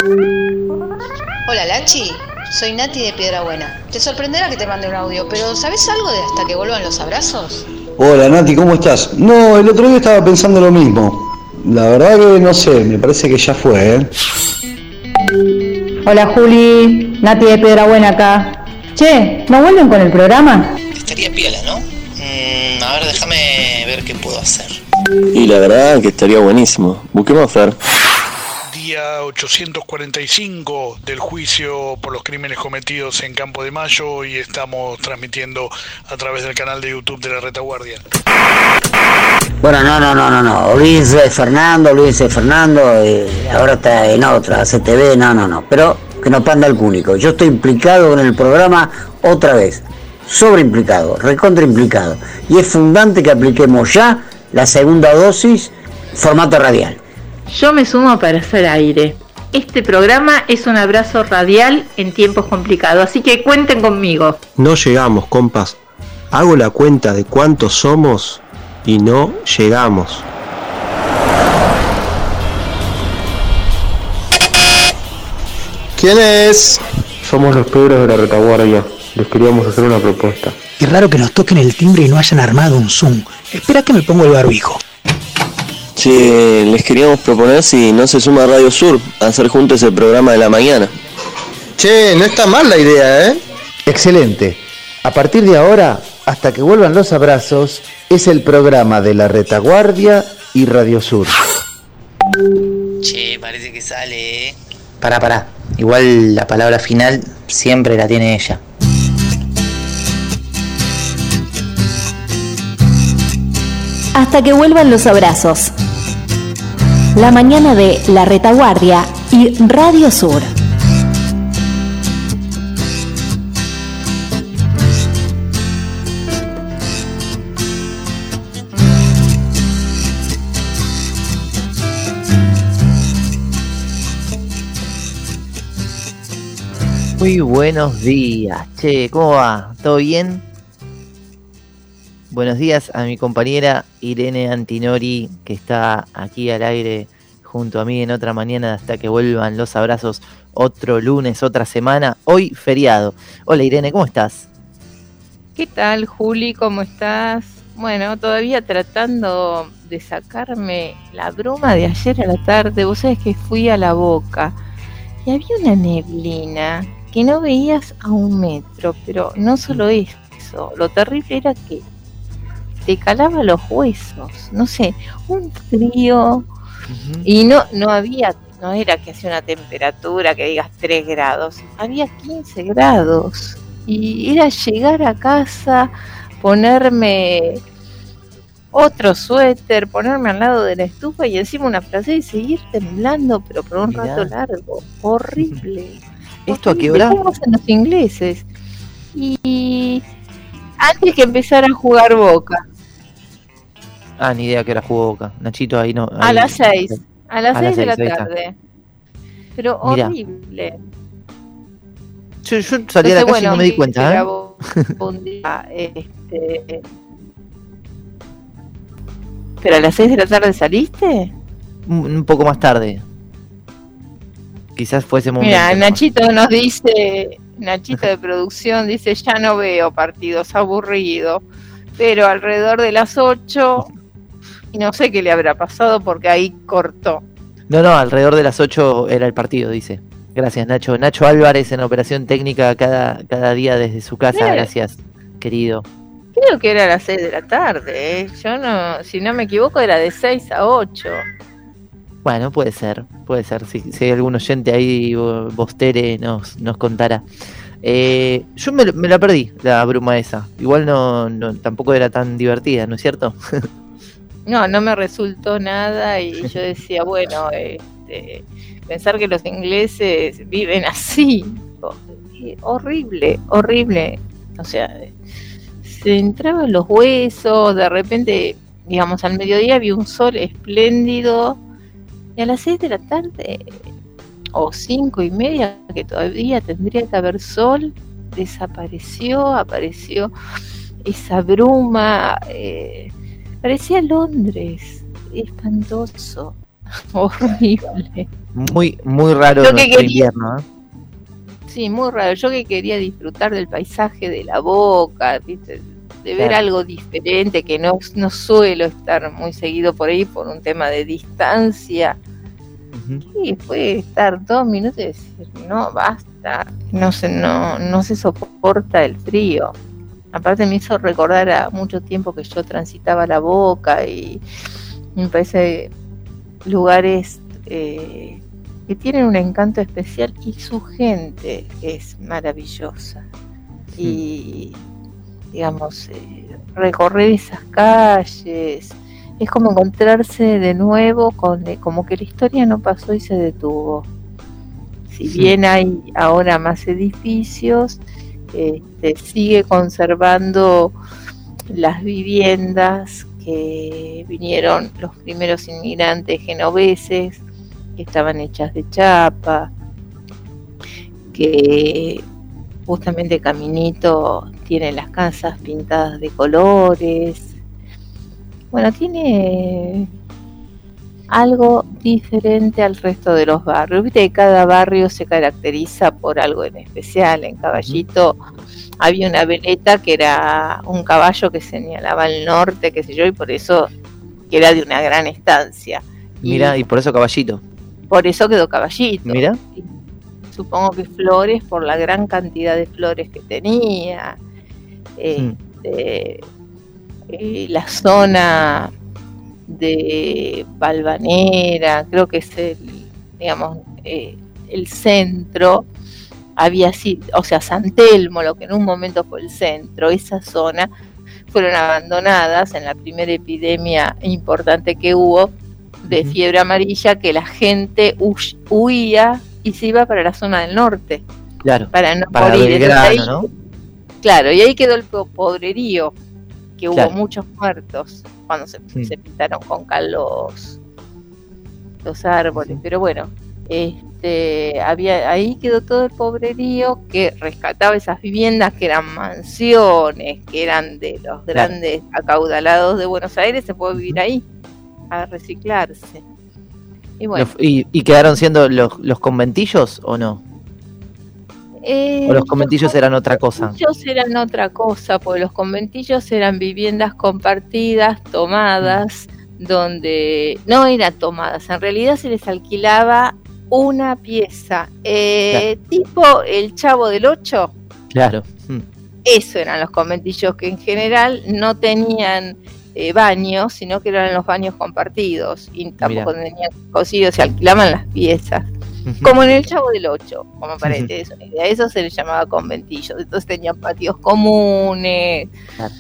Hola Lanchi, soy Nati de Piedrabuena. Te sorprenderá que te mande un audio, pero ¿sabes algo de hasta que vuelvan los abrazos? Hola Nati, ¿cómo estás? No, el otro día estaba pensando lo mismo. La verdad que no sé, me parece que ya fue, ¿eh? Hola Juli, Nati de Piedrabuena acá. Che, ¿no vuelven con el programa? Estaría piola, ¿no? A ver, déjame ver qué puedo hacer. Y la verdad que estaría buenísimo. Busquemos a Fer. Día 845 del juicio por los crímenes cometidos en Campo de Mayo y estamos transmitiendo a través del canal de YouTube de la Retaguardia. Bueno, no. Olvídense de Fernando, ahora está en otra, CTV, no. Pero que no panda el cúnico. Yo estoy implicado en el programa otra vez. Sobreimplicado, recontraimplicado. Y es fundante que apliquemos ya la segunda dosis, formato radial. Yo me sumo para hacer aire. Este programa es un abrazo radial en tiempos complicados, así que cuenten conmigo. No llegamos, compas. Hago la cuenta de cuántos somos y no llegamos. ¿Quién es? Somos los Pedros de la Retaguardia. Les queríamos hacer una propuesta. Qué raro que nos toquen el timbre y no hayan armado un Zoom. Espera que me pongo el barbijo. Che, les queríamos proponer si no se suma Radio Sur a hacer juntos el programa de la mañana. Che, no está mal la idea, ¿eh? Excelente. A partir de ahora, hasta que vuelvan los abrazos, es el programa de la Retaguardia y Radio Sur. Che, parece que sale, ¿eh? Pará. Igual la palabra final siempre la tiene ella. Hasta que vuelvan los abrazos. La mañana de La Retaguardia y Radio Sur. Muy buenos días. Che, ¿cómo va? ¿Todo bien? Buenos días a mi compañera Irene Antinori, que está aquí al aire junto a mí en otra mañana hasta que vuelvan los abrazos. Otro lunes, otra semana, hoy feriado. Hola Irene, ¿cómo estás? ¿Qué tal, Juli? ¿Cómo estás? Bueno, todavía tratando de sacarme la bruma de ayer a la tarde. Vos sabés que fui a La Boca y había una neblina que no veías a 1 metro, pero no solo eso, lo terrible era que te calaba los huesos, no sé, un frío, y no era que hacía una temperatura que digas 3 grados, había 15 grados, y era llegar a casa, ponerme otro suéter, ponerme al lado de la estufa y encima una frase y seguir temblando, pero por un rato largo, horrible. ¿Esto a qué hora? ¿Cómo hacen los ingleses? Y antes que empezara a jugar Boca. Ni idea que era jugó Boca. Nachito ahí no. A las 6. A las 6 de la 6, tarde. Pero mirá. horrible. Yo salí a la calle y no me di cuenta, ¿Pero a las 6 de la tarde saliste? Un poco más tarde. Quizás fue ese momento. Mira, Nachito nos dice, Nachito de producción dice, ya no veo partidos, aburrido. Pero alrededor de las 8, y no sé qué le habrá pasado porque ahí cortó. No, alrededor de las 8 era el partido, dice. Gracias, Nacho. Nacho Álvarez en operación técnica cada día desde su casa. Mira. Gracias, querido. Creo que era a las 6 de la tarde, ¿eh? Yo no, si no me equivoco, era de 6 a 8. Bueno, puede ser. Si hay algún oyente ahí, Bostere, nos contará. Yo me la perdí, la bruma esa. Igual no tampoco era tan divertida, ¿no es cierto? No me resultó nada y yo decía, bueno, pensar que los ingleses viven así, horrible. O sea, se entraban los huesos, de repente, digamos, al mediodía había un sol espléndido y a las 6 de la tarde o 5:30, que todavía tendría que haber sol, apareció esa bruma, parecía Londres, espantoso. horrible. Muy, muy raro Yo que nuestro quería- invierno, ¿eh? Sí, muy raro. Yo que quería disfrutar del paisaje de la Boca, ¿viste? De ver Claro. algo diferente, que no suelo estar muy seguido por ahí por un tema de distancia. Y fue estar 2 minutos y decir, no, basta, no se soporta el frío. Aparte me hizo recordar a mucho tiempo que yo transitaba la Boca y me parece lugares que tienen un encanto especial y su gente es maravillosa. Y digamos, recorrer esas calles es como encontrarse de nuevo con como que la historia no pasó y se detuvo. Si bien hay ahora más edificios, sigue conservando las viviendas que vinieron los primeros inmigrantes genoveses, que estaban hechas de chapa, que justamente Caminito tiene las casas pintadas de colores. Bueno, tiene algo diferente al resto de los barrios. Viste que cada barrio se caracteriza por algo en especial. En Caballito había una veleta que era un caballo que señalaba el norte, qué sé yo, y por eso que era de una gran estancia. Mira, y por eso Caballito. Por eso quedó Caballito. Mira. Supongo que flores, por la gran cantidad de flores que tenía. La zona de Balvanera, creo que es el centro, había sido, o sea, San Telmo, lo que en un momento fue el centro, esa zona, fueron abandonadas en la primera epidemia importante que hubo de fiebre amarilla, que la gente huía y se iba para la zona del norte. Claro, para no para morir. Belgrano, Ahí, ¿no? Claro, y ahí quedó el pobrerío, que Claro. hubo muchos muertos cuando se pintaron con cal los árboles, pero bueno, ahí quedó todo el pobrerío que rescataba esas viviendas que eran mansiones, que eran de los grandes acaudalados de Buenos Aires, se puede vivir ahí a reciclarse. Y bueno, ¿Y quedaron siendo los conventillos o no? ¿O los conventillos eran otra cosa? Los conventillos eran otra cosa, porque los conventillos eran viviendas compartidas, tomadas, donde no eran tomadas, en realidad se les alquilaba una pieza, tipo el Chavo del Ocho. Claro. Eso eran los conventillos, que en general no tenían baños, sino que eran los baños compartidos y tampoco tenían cocidos, se alquilaban las piezas. Como en el Chavo del Ocho, como para que te des una idea. Eso se les llamaba conventillos. Entonces tenían patios comunes. Claro.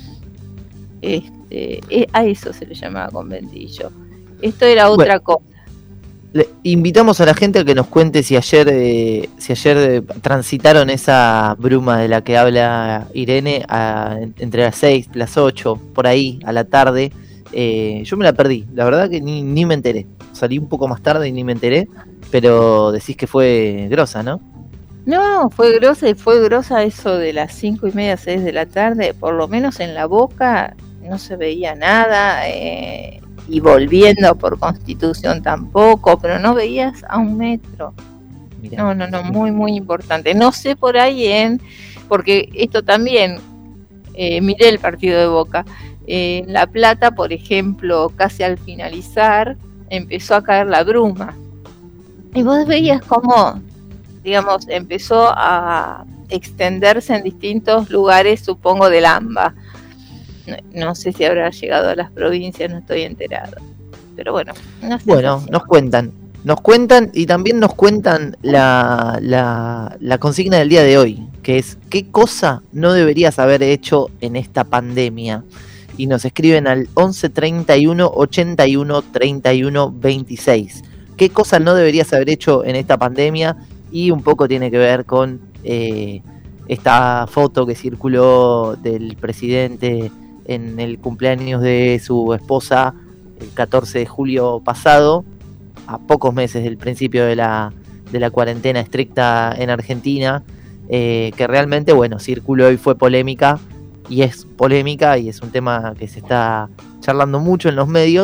A eso se le llamaba conventillo. Esto era otra cosa. Invitamos a la gente a que nos cuente si ayer transitaron esa bruma de la que habla Irene entre las 6, las 8, por ahí, a la tarde. Yo me la perdí, la verdad que ni me enteré. Salí un poco más tarde y ni me enteré, pero decís que fue grosa, ¿no? No, fue grosa, y fue grosa eso de las 5:30, 6 de la tarde, por lo menos en la Boca no se veía nada, y volviendo por Constitución tampoco, pero no veías a 1 metro. Mirá. No, muy, muy importante. No sé por ahí porque esto también, miré el partido de Boca, en La Plata, por ejemplo, casi al finalizar, empezó a caer la bruma. Y vos veías cómo, digamos, empezó a extenderse en distintos lugares, supongo, del AMBA. No sé si habrá llegado a las provincias, no estoy enterado. Pero bueno, no sé. Bueno, nos cuentan y también nos cuentan la consigna del día de hoy, que es ¿qué cosa no deberías haber hecho en esta pandemia? Y nos escriben al 11 31 81 31 26. ¿Qué cosa no deberías haber hecho en esta pandemia? Y un poco tiene que ver con esta foto que circuló del presidente en el cumpleaños de su esposa el 14 de julio pasado, a pocos meses del principio de la cuarentena estricta en Argentina, que realmente, bueno, circuló y fue polémica, y es un tema que se está charlando mucho en los medios,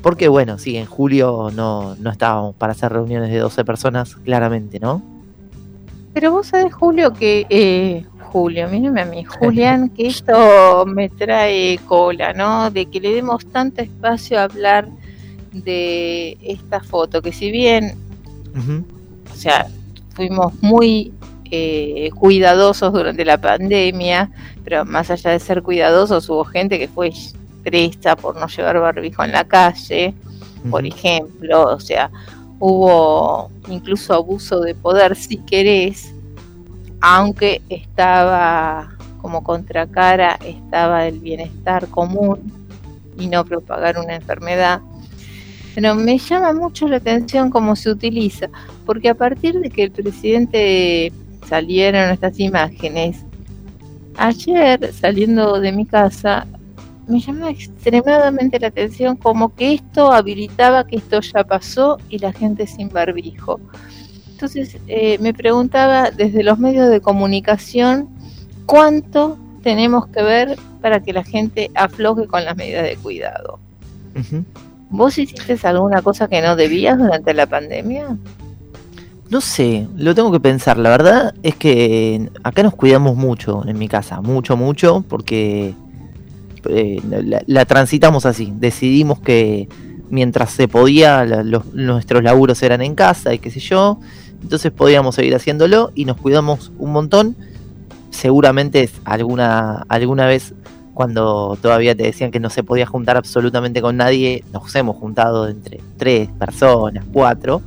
Porque bueno, sí, en julio no estábamos para hacer reuniones de 12 personas, claramente, ¿no? Pero vos sabés, Julio, que... mírame a mí, Julián, que esto me trae cola, ¿no? De que le demos tanto espacio a hablar de esta foto, que si bien, o sea, fuimos muy cuidadosos durante la pandemia, pero más allá de ser cuidadosos, hubo gente que fue presta por no llevar barbijo en la calle, por ejemplo, o sea, hubo incluso abuso de poder, si querés, aunque estaba como contracara, estaba el bienestar común y no propagar una enfermedad. Pero me llama mucho la atención cómo se utiliza, porque a partir de que el presidente salieron estas imágenes, ayer saliendo de mi casa, me llamó extremadamente la atención como que esto habilitaba que esto ya pasó y la gente sin barbijo. Entonces me preguntaba desde los medios de comunicación cuánto tenemos que ver para que la gente afloje con las medidas de cuidado. ¿Vos hiciste alguna cosa que no debías durante la pandemia? No sé, lo tengo que pensar. La verdad es que acá nos cuidamos mucho en mi casa, mucho, porque la transitamos así. Decidimos que mientras se podía, nuestros laburos eran en casa y qué sé yo, entonces podíamos seguir haciéndolo y nos cuidamos un montón. Seguramente alguna vez, cuando todavía te decían que no se podía juntar absolutamente con nadie, nos hemos juntado entre 3 personas, 4,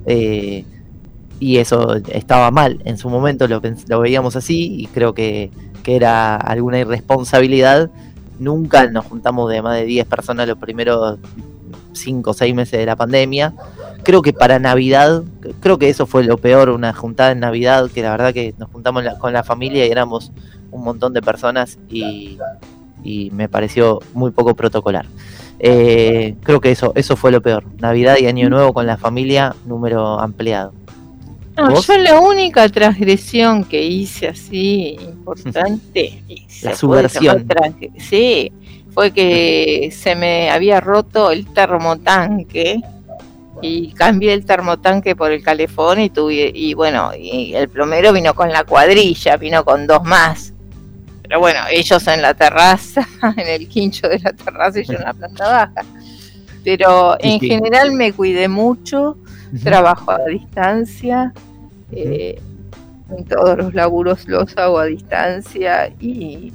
y eso estaba mal. En su momento lo veíamos así y creo que era alguna irresponsabilidad. Nunca nos juntamos de más de 10 personas los primeros 5 o 6 meses de la pandemia. Creo que para Navidad, creo que eso fue lo peor, una juntada en Navidad, que la verdad que nos juntamos con la familia y éramos un montón de personas y me pareció muy poco protocolar. Creo que eso fue lo peor. Navidad y Año Nuevo con la familia, número ampliado. No, yo la única transgresión que hice así importante, la subversión. Sí, fue que se me había roto el termotanque y cambié el termotanque por el calefón y el plomero vino con la cuadrilla, vino con 2 más. Pero bueno, ellos en la terraza, en el quincho de la terraza y yo en la planta baja. Pero en general me cuidé mucho, trabajo a distancia, en todos los laburos los hago a distancia y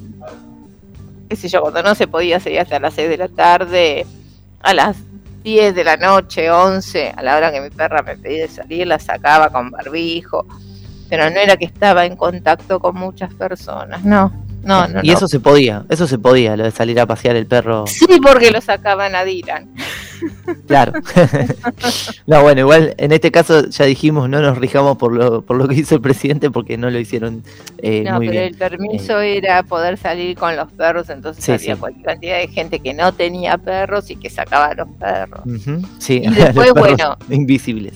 qué sé yo, cuando no se podía seguir hasta las 6 de la tarde, a las 10 de la noche, 11, a la hora que mi perra me pedía salir, la sacaba con barbijo, pero no era que estaba en contacto con muchas personas, no. Y eso se podía, lo de salir a pasear el perro. Sí, porque lo sacaban a Dylan. Claro. No, bueno, igual en este caso ya dijimos, no nos rijamos por lo que hizo el presidente porque no lo hicieron muy bien. El permiso era poder salir con los perros, entonces había cualquier cantidad de gente que no tenía perros y que sacaba a los perros. Sí, y después, los perros invisibles.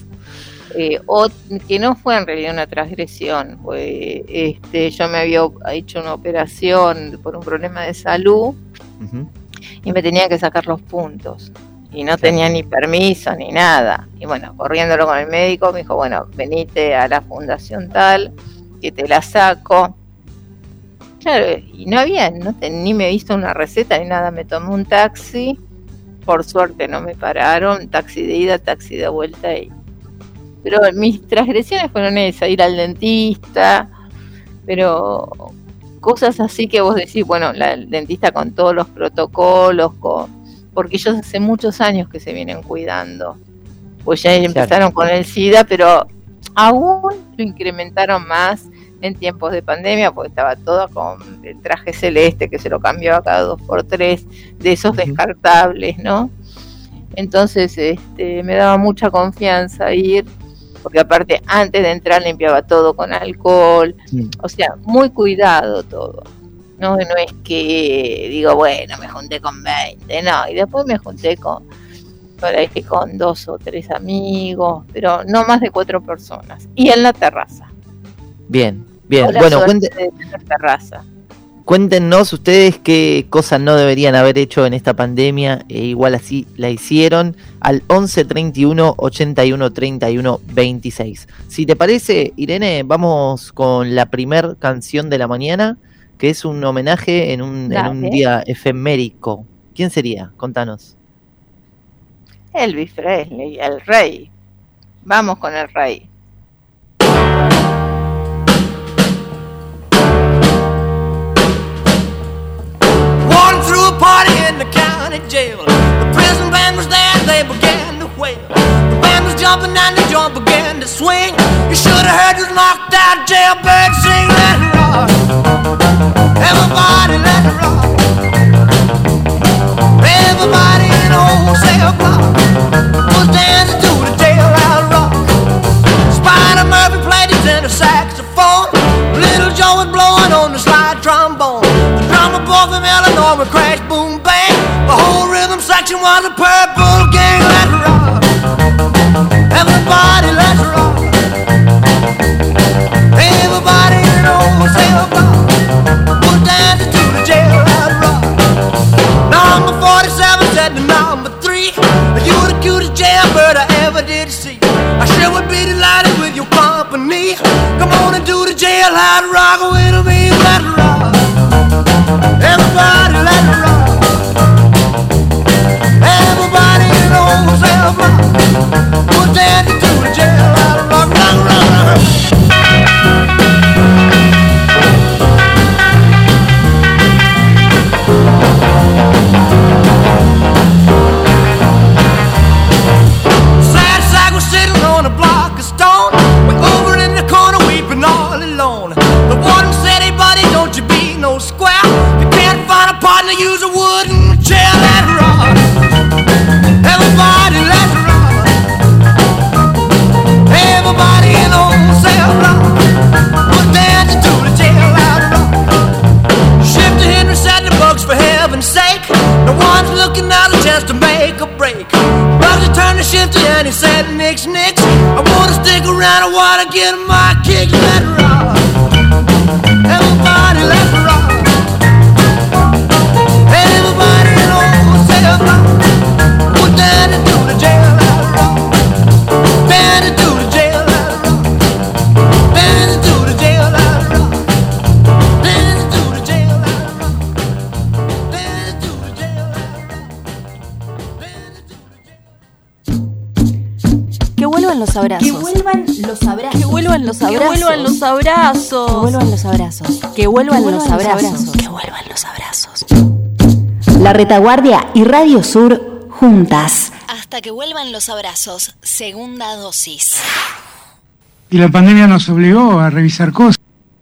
O que no fue en realidad una transgresión, fue yo me había hecho una operación por un problema de salud y me tenía que sacar los puntos y no tenía ni permiso ni nada, y bueno, corriéndolo con el médico me dijo, bueno, venite a la fundación tal que te la saco. Claro, y ni me hizo una receta ni nada, me tomé un taxi, por suerte no me pararon, taxi de ida, taxi de vuelta pero mis transgresiones fueron esas, ir al dentista, pero cosas así que vos decís, bueno, el dentista con todos los protocolos, porque ellos hace muchos años que se vienen cuidando, pues ya empezaron con el SIDA, pero aún lo incrementaron más en tiempos de pandemia, porque estaba todo con el traje celeste que se lo cambiaba cada 2x3, de esos descartables, ¿no? Entonces me daba mucha confianza ir, porque aparte antes de entrar limpiaba todo con alcohol, o sea, muy cuidado todo. No es que digo, bueno, me junté con 20, no, y después me junté con 2 o 3 amigos, pero no más de 4 personas, y en la terraza. Bien, bueno, terraza. Cuéntenos ustedes qué cosas no deberían haber hecho en esta pandemia e igual así la hicieron al 11 31 81 31 26. Si te parece, Irene, vamos con la primer canción de la mañana, que es un homenaje en un día efemérico. ¿Quién sería? Contanos. Elvis Presley, el rey. Vamos con el rey. Threw a party in the county jail. The prison band was there, they began to wail. The band was jumping and the joint began to swing. You should have heard this knocked out jailbird sing. Let it rock, everybody let it rock. Everybody in the whole cell block was dancing to the jailhouse rock. Spider Murphy played his tenor saxophone. Little Joe was blowing on the slide trombone. The drummer boy from Illinois would crash, boom, bang. The whole rhythm section was a Purple Gang. Let's rock, everybody, let's rock. Everybody in the whole cell block was dancing to the jailhouse rock. Number 47 said to number 3, you the cutest jailbird I ever did see. I sure would be delighted with your company. Come on and do the jailhouse rock with me. Let's rock, everybody, let's rock. Everybody in the whole cell block was dancing to the jailhouse rock, rock, rock, rock. Use a wooden chair, let's rock. Everybody, let's rock. Everybody in the whole cell block was dancing to the jailhouse rock. Shifty Henry said the Bucks, for heaven's sake, the one's looking out a chance to make a break. Bugsy turned to Shifty and he said, Nix, Nix, I wanna stick around, I wanna get my kicks. Let's rock. Everybody, let's rock. Everybody in the whole cell block was dancing to the jailhouse rock. Dancing to the jailhouse rock. Dancing to the jailhouse rock. Dancing to the jailhouse rock. Dancing to the jailhouse rock. Que vuelvan los abrazos. Que vuelvan los abrazos. Que vuelvan los abrazos. Que vuelvan los abrazos. Que vuelvan los abrazos. Que vuelvan los abrazos. Que vuelvan los abrazos. La Retaguardia y Radio Sur juntas. Hasta que vuelvan los abrazos. Segunda dosis. Y la pandemia nos obligó a revisar cosas.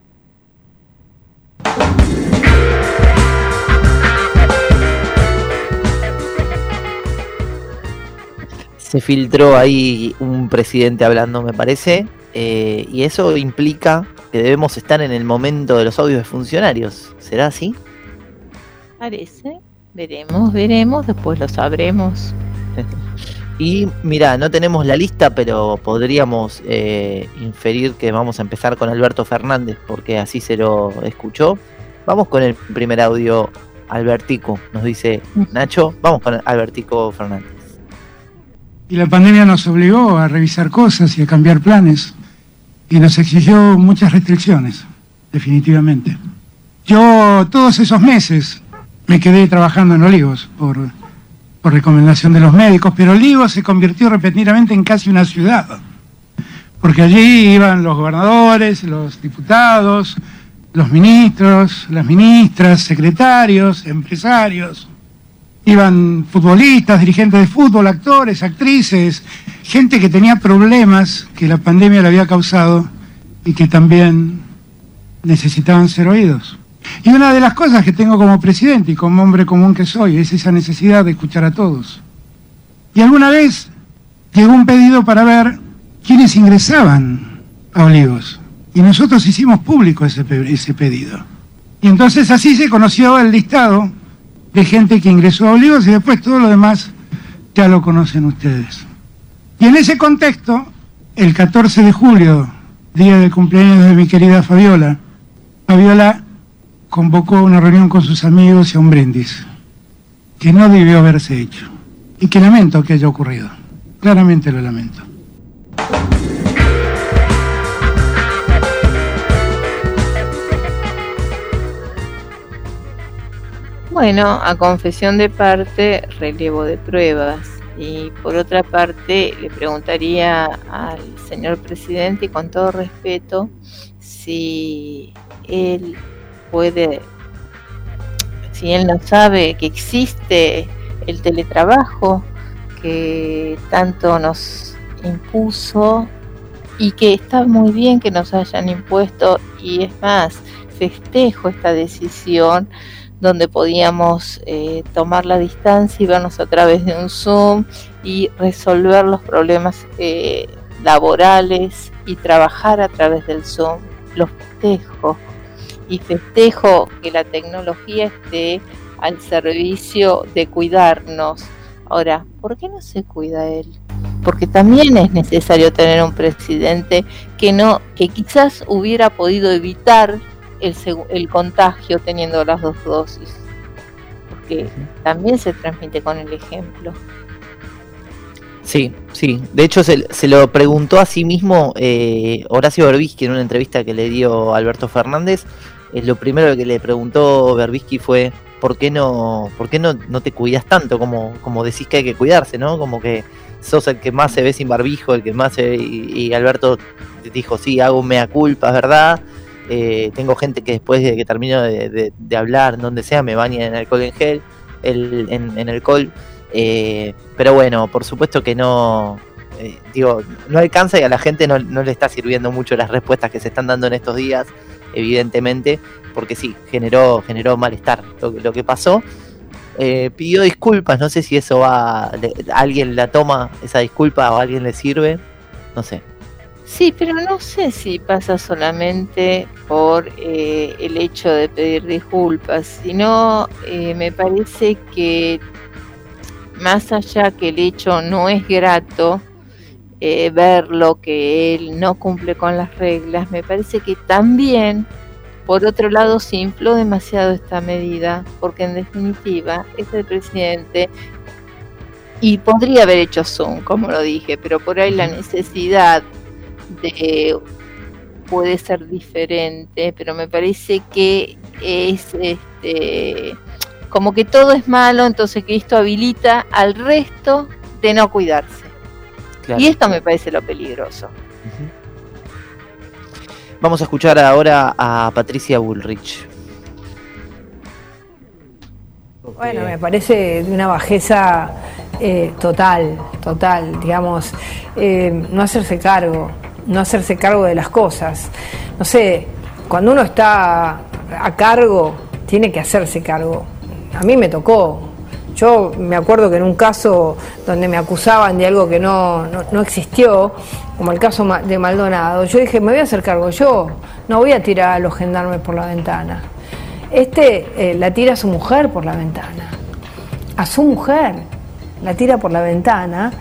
Se filtró ahí un presidente hablando, me parece, y eso implica que debemos estar en el momento de los audios de funcionarios. ¿Será así? Parece. Veremos, después lo sabremos. Y mira, no tenemos la lista, pero podríamos inferir que vamos a empezar con Alberto Fernández, porque así se lo escuchó. Vamos con el primer audio, Albertico, nos dice Nacho. Vamos con Albertico Fernández. Y la pandemia nos obligó a revisar cosas y a cambiar planes, y nos exigió muchas restricciones, definitivamente. Yo todos esos meses me quedé trabajando en Olivos por recomendación de los médicos, pero Olivos se convirtió repentinamente en casi una ciudad, porque allí iban los gobernadores, los diputados, los ministros, las ministras, secretarios, empresarios, iban futbolistas, dirigentes de fútbol, actores, actrices, gente que tenía problemas que la pandemia le había causado y que también necesitaban ser oídos. Y una de las cosas que tengo como presidente y como hombre común que soy es esa necesidad de escuchar a todos. Y alguna vez llegó un pedido para ver quiénes ingresaban a Olivos. Y nosotros hicimos público ese pedido. Y entonces así se conoció el listado de gente que ingresó a Olivos y después todo lo demás ya lo conocen ustedes. Y en ese contexto, el 14 de julio, día del cumpleaños de mi querida Fabiola convocó una reunión con sus amigos y a un brindis, que no debió haberse hecho, y que lamento que haya ocurrido. Claramente lo lamento. Bueno, a confesión de parte, relevo de pruebas. Y por otra parte, le preguntaría al señor presidente, y con todo respeto, si él puede, si él no sabe que existe el teletrabajo que tanto nos impuso y que está muy bien que nos hayan impuesto, y es más, festejo esta decisión donde podíamos tomar la distancia y vernos a través de un Zoom y resolver los problemas laborales y trabajar a través del Zoom. Los festejo, y festejo que la tecnología esté al servicio de cuidarnos. Ahora, ¿por qué no se cuida él? Porque también es necesario tener un presidente que quizás hubiera podido evitar el contagio teniendo las 2 dosis, porque también se transmite con el ejemplo. Sí, de hecho se lo preguntó a sí mismo Horacio Berbisky en una entrevista que le dio Alberto Fernández. Lo primero que le preguntó Berbisky fue ¿por qué no te cuidas tanto? Como decís que hay que cuidarse, ¿no? Como que sos el que más se ve sin barbijo, el que más se ve, y Alberto dijo, sí, hago mea culpa, es verdad. Tengo gente que después de que termino de hablar, donde sea, me baña en alcohol en gel, en alcohol, pero bueno, por supuesto que no alcanza, y a la gente no le está sirviendo mucho las respuestas que se están dando en estos días, evidentemente, porque sí, generó malestar lo que pasó. Pidió disculpas, no sé si eso alguien la toma, esa disculpa, o a alguien le sirve, no sé. Sí, pero no sé si pasa solamente por el hecho de pedir disculpas, sino me parece que más allá que el hecho no es grato, verlo que él no cumple con las reglas, me parece que también, por otro lado, se infló demasiado esta medida, porque en definitiva es el presidente y podría haber hecho Zoom, como lo dije, pero por ahí la necesidad puede ser diferente, pero me parece que es como que todo es malo, entonces que esto habilita al resto de no cuidarse. Claro. Y esto me parece lo peligroso. Vamos a escuchar ahora a Patricia Bullrich. Bueno, me parece de una bajeza total, digamos, no hacerse cargo de las cosas. No sé, cuando uno está a cargo, tiene que hacerse cargo. A mí me tocó. Yo me acuerdo que en un caso donde me acusaban de algo que no existió, como el caso de Maldonado, yo dije, me voy a hacer cargo yo, no voy a tirar a los gendarmes por la ventana. La tira a su mujer por la ventana. A su mujer la tira por la ventana.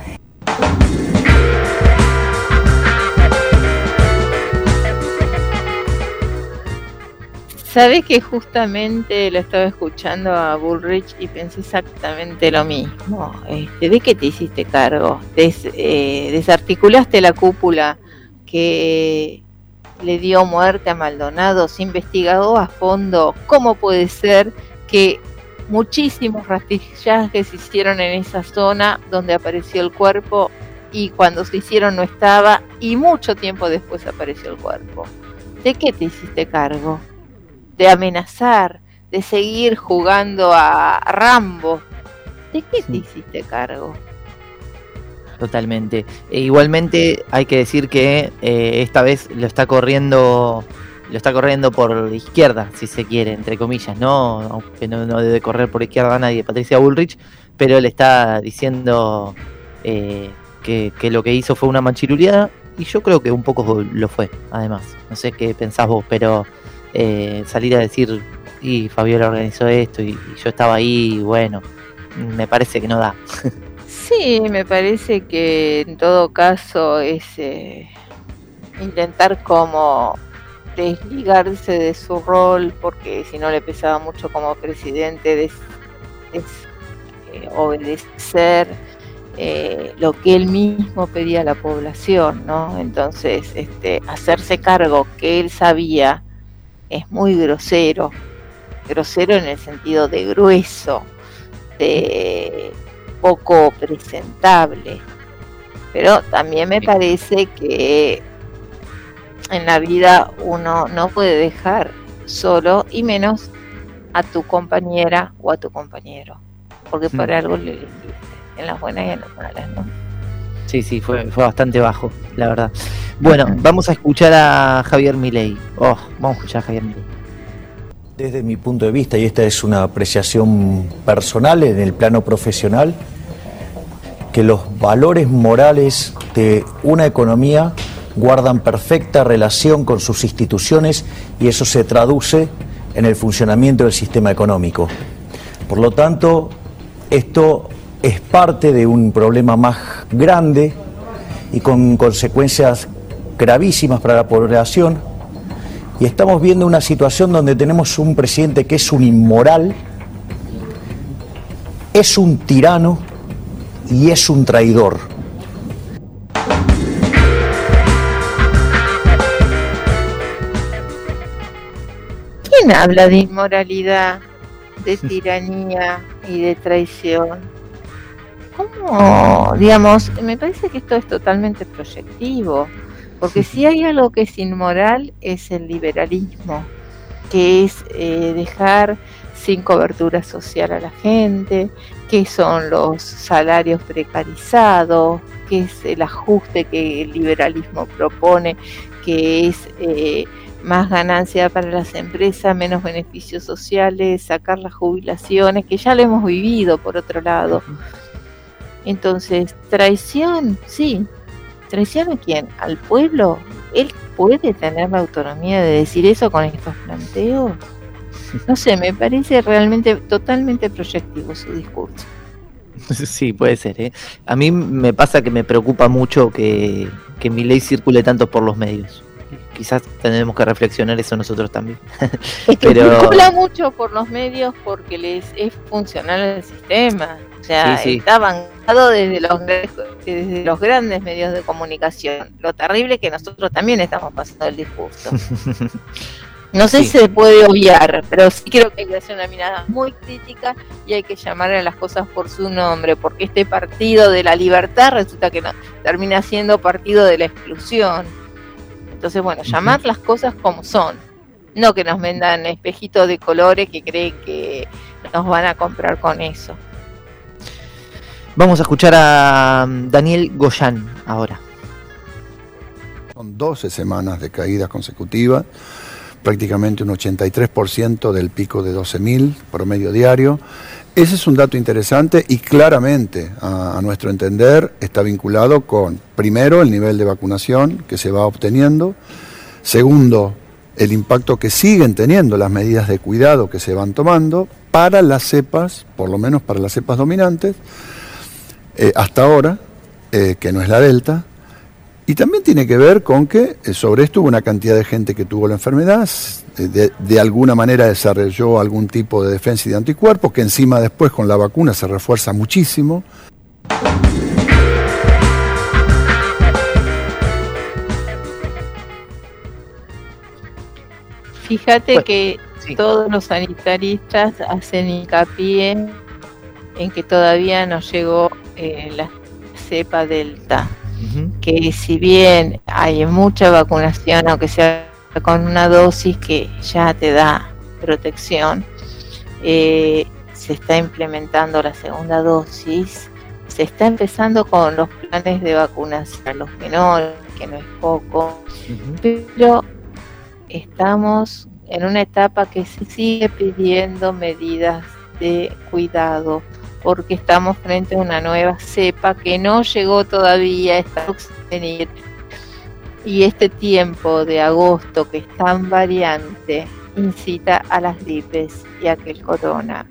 Sabés que justamente lo estaba escuchando a Bullrich y pensé exactamente lo mismo. ¿De qué te hiciste cargo? Desarticulaste la cúpula que le dio muerte a Maldonado. Se investigó a fondo cómo puede ser que muchísimos rastrillajes se hicieron en esa zona donde apareció el cuerpo, y cuando se hicieron no estaba, y mucho tiempo después apareció el cuerpo. ¿De qué te hiciste cargo? De amenazar, de seguir jugando a Rambo. ¿De qué te hiciste cargo? Totalmente. Igualmente hay que decir que esta vez lo está corriendo por izquierda, si se quiere, entre comillas, ¿no? Aunque no debe correr por izquierda a nadie, Patricia Bullrich, pero él está diciendo que lo que hizo fue una machiruleada, y yo creo que un poco lo fue, además. No sé qué pensás vos, pero salir a decir, y Fabiola organizó esto, y yo estaba ahí, y bueno, me parece que no da. Sí, me parece que en todo caso es intentar como desligarse de su rol, porque si no le pesaba mucho como presidente, obedecer lo que él mismo pedía a la población, ¿no? Entonces, hacerse cargo que él sabía es muy grosero en el sentido de grueso, de poco presentable, pero también me parece que en la vida uno no puede dejar solo, y menos a tu compañera o a tu compañero, porque por algo le elegiste, en las buenas y en las malas, ¿no? Sí, fue bastante bajo, la verdad. Bueno, vamos a escuchar a Javier Milei. Vamos a escuchar a Javier Milei. Desde mi punto de vista, y esta es una apreciación personal en el plano profesional, que los valores morales de una economía guardan perfecta relación con sus instituciones, y eso se traduce en el funcionamiento del sistema económico. Por lo tanto, esto es parte de un problema más grande y con consecuencias gravísimas para la población, y estamos viendo una situación donde tenemos un presidente que es un inmoral, es un tirano y es un traidor. ¿Quién habla de inmoralidad, de tiranía y de traición? ¿Cómo? Digamos, me parece que esto es totalmente proyectivo, porque si hay algo que es inmoral es el liberalismo, que es dejar sin cobertura social a la gente, que son los salarios precarizados, que es el ajuste que el liberalismo propone, que es más ganancia para las empresas, menos beneficios sociales, sacar las jubilaciones, que ya lo hemos vivido por otro lado. Entonces, traición, sí. ¿Traición a quién? ¿Al pueblo? ¿Él puede tener la autonomía de decir eso con estos planteos? No sé, me parece realmente totalmente proyectivo su discurso. Sí, puede ser, ¿eh? A mí me pasa que me preocupa mucho que Milei circule tanto por los medios. Quizás tenemos que reflexionar eso nosotros también. Es que circula mucho por los medios porque les es funcional el sistema. O sea, sí. Está bancado desde los grandes medios de comunicación. Lo terrible es que nosotros también estamos pasando el discurso. No sé si se puede obviar, pero sí creo que hay que hacer una mirada muy crítica y hay que llamar a las cosas por su nombre, porque este partido de la libertad resulta que no, termina siendo partido de la exclusión. Entonces, bueno, llamar las cosas como son, no que nos vendan espejitos de colores que creen que nos van a comprar con eso. Vamos a escuchar a Daniel Goyan ahora. Son 12 semanas de caídas consecutivas, prácticamente un 83% del pico de 12.000 promedio diario. Ese es un dato interesante y claramente, a nuestro entender, está vinculado con, primero, el nivel de vacunación que se va obteniendo, segundo, el impacto que siguen teniendo las medidas de cuidado que se van tomando para las cepas, por lo menos para las cepas dominantes, hasta ahora, que no es la Delta. Y también tiene que ver con que sobre esto hubo una cantidad de gente que tuvo la enfermedad, de alguna manera desarrolló algún tipo de defensa y de anticuerpos, que encima después con la vacuna se refuerza muchísimo. Fíjate que todos los sanitaristas hacen hincapié en que todavía no llegó la cepa Delta. Que si bien hay mucha vacunación, aunque sea con una dosis que ya te da protección, se está implementando la segunda dosis, se está empezando con los planes de vacunación a los menores, que no es poco, pero estamos en una etapa que se sigue pidiendo medidas de cuidado, porque estamos frente a una nueva cepa que no llegó todavía, está por venir. Y este tiempo de agosto, que es tan variante, incita a las gripes y a que el corona.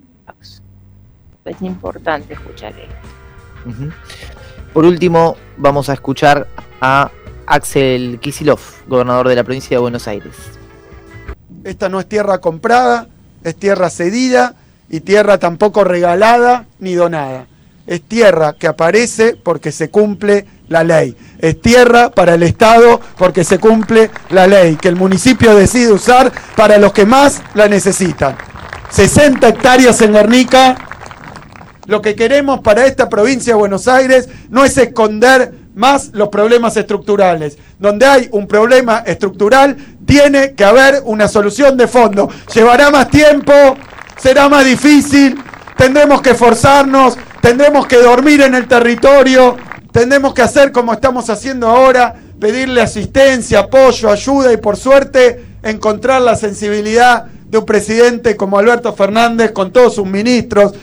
Es importante escuchar esto. Por último, vamos a escuchar a Axel Kicillof, gobernador de la provincia de Buenos Aires. Esta no es tierra comprada, es tierra cedida y tierra tampoco regalada ni donada. Es tierra que aparece porque se cumple la ley. Es tierra para el Estado porque se cumple la ley, que el municipio decide usar para los que más la necesitan. 60 hectáreas en Guernica. Lo que queremos para esta provincia de Buenos Aires no es esconder más los problemas estructurales. Donde hay un problema estructural, tiene que haber una solución de fondo. Llevará más tiempo, será más difícil, tendremos que esforzarnos, tendremos que dormir en el territorio, tendremos que hacer como estamos haciendo ahora, pedirle asistencia, apoyo, ayuda y por suerte encontrar la sensibilidad de un presidente como Alberto Fernández con todos sus ministros.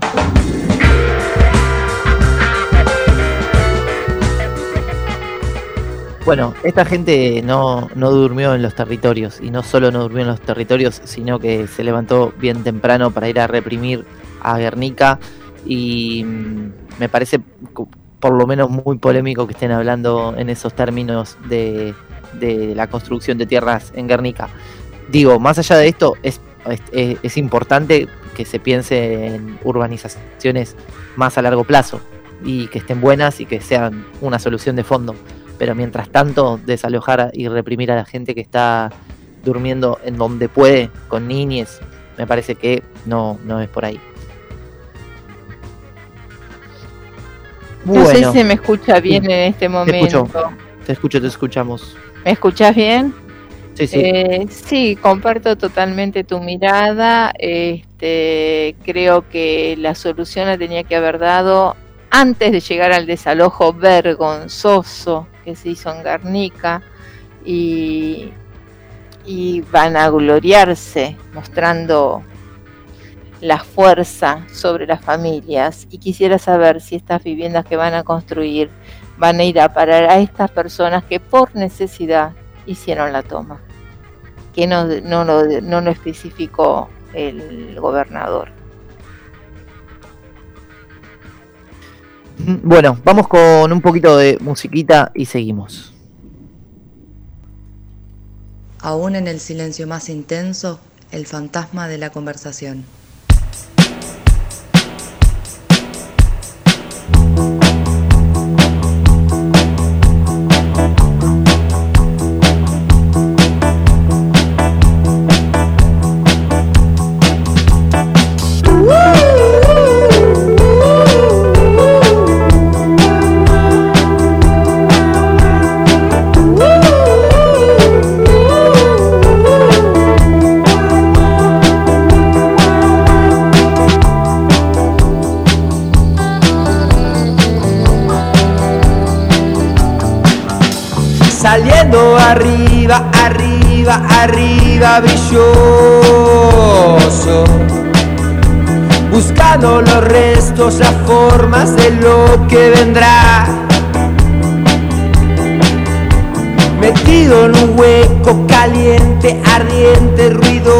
Bueno, esta gente no durmió en los territorios, y no solo no durmió en los territorios, sino que se levantó bien temprano para ir a reprimir a Guernica, y me parece por lo menos muy polémico que estén hablando en esos términos de la construcción de tierras en Guernica. Digo, más allá de esto, es importante que se piense en urbanizaciones más a largo plazo, y que estén buenas y que sean una solución de fondo. Pero mientras tanto, desalojar y reprimir a la gente que está durmiendo en donde puede, con niñes, me parece que no es por ahí. No sé si se me escucha bien en este momento. Te escuchamos. ¿Me escuchás bien? Sí. Sí, comparto totalmente tu mirada. Creo que la solución la tenía que haber dado antes de llegar al desalojo vergonzoso que se hizo en Guernica, y van a gloriarse mostrando la fuerza sobre las familias. Y quisiera saber si estas viviendas que van a construir van a ir a parar a estas personas que por necesidad hicieron la toma, que no lo especificó el gobernador. Bueno, vamos con un poquito de musiquita y seguimos. Aún en el silencio más intenso, el fantasma de la conversación. Saliendo arriba, arriba, arriba, brilloso, buscando los restos, las formas de lo que vendrá. Metido en un hueco caliente, ardiente,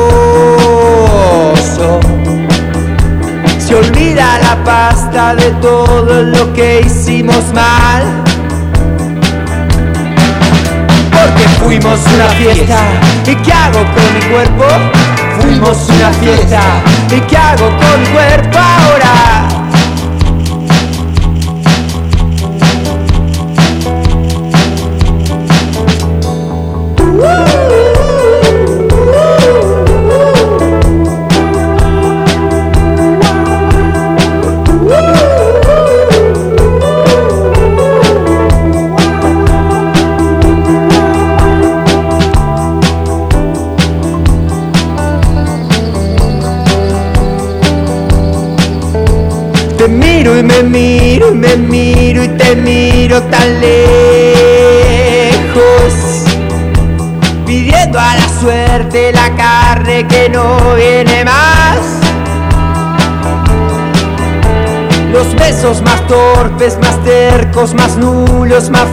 ruidoso, se olvida la pasta de todo lo que hicimos mal. Porque fuimos una fiesta, ¿y qué hago con mi cuerpo? Fuimos una fiesta, ¿y qué hago con mi cuerpo ahora? Te miro y me miro y me miro y te miro tan lejos, pidiendo a la suerte la carne que no viene más. Los besos más torpes, más tercos, más nulos, más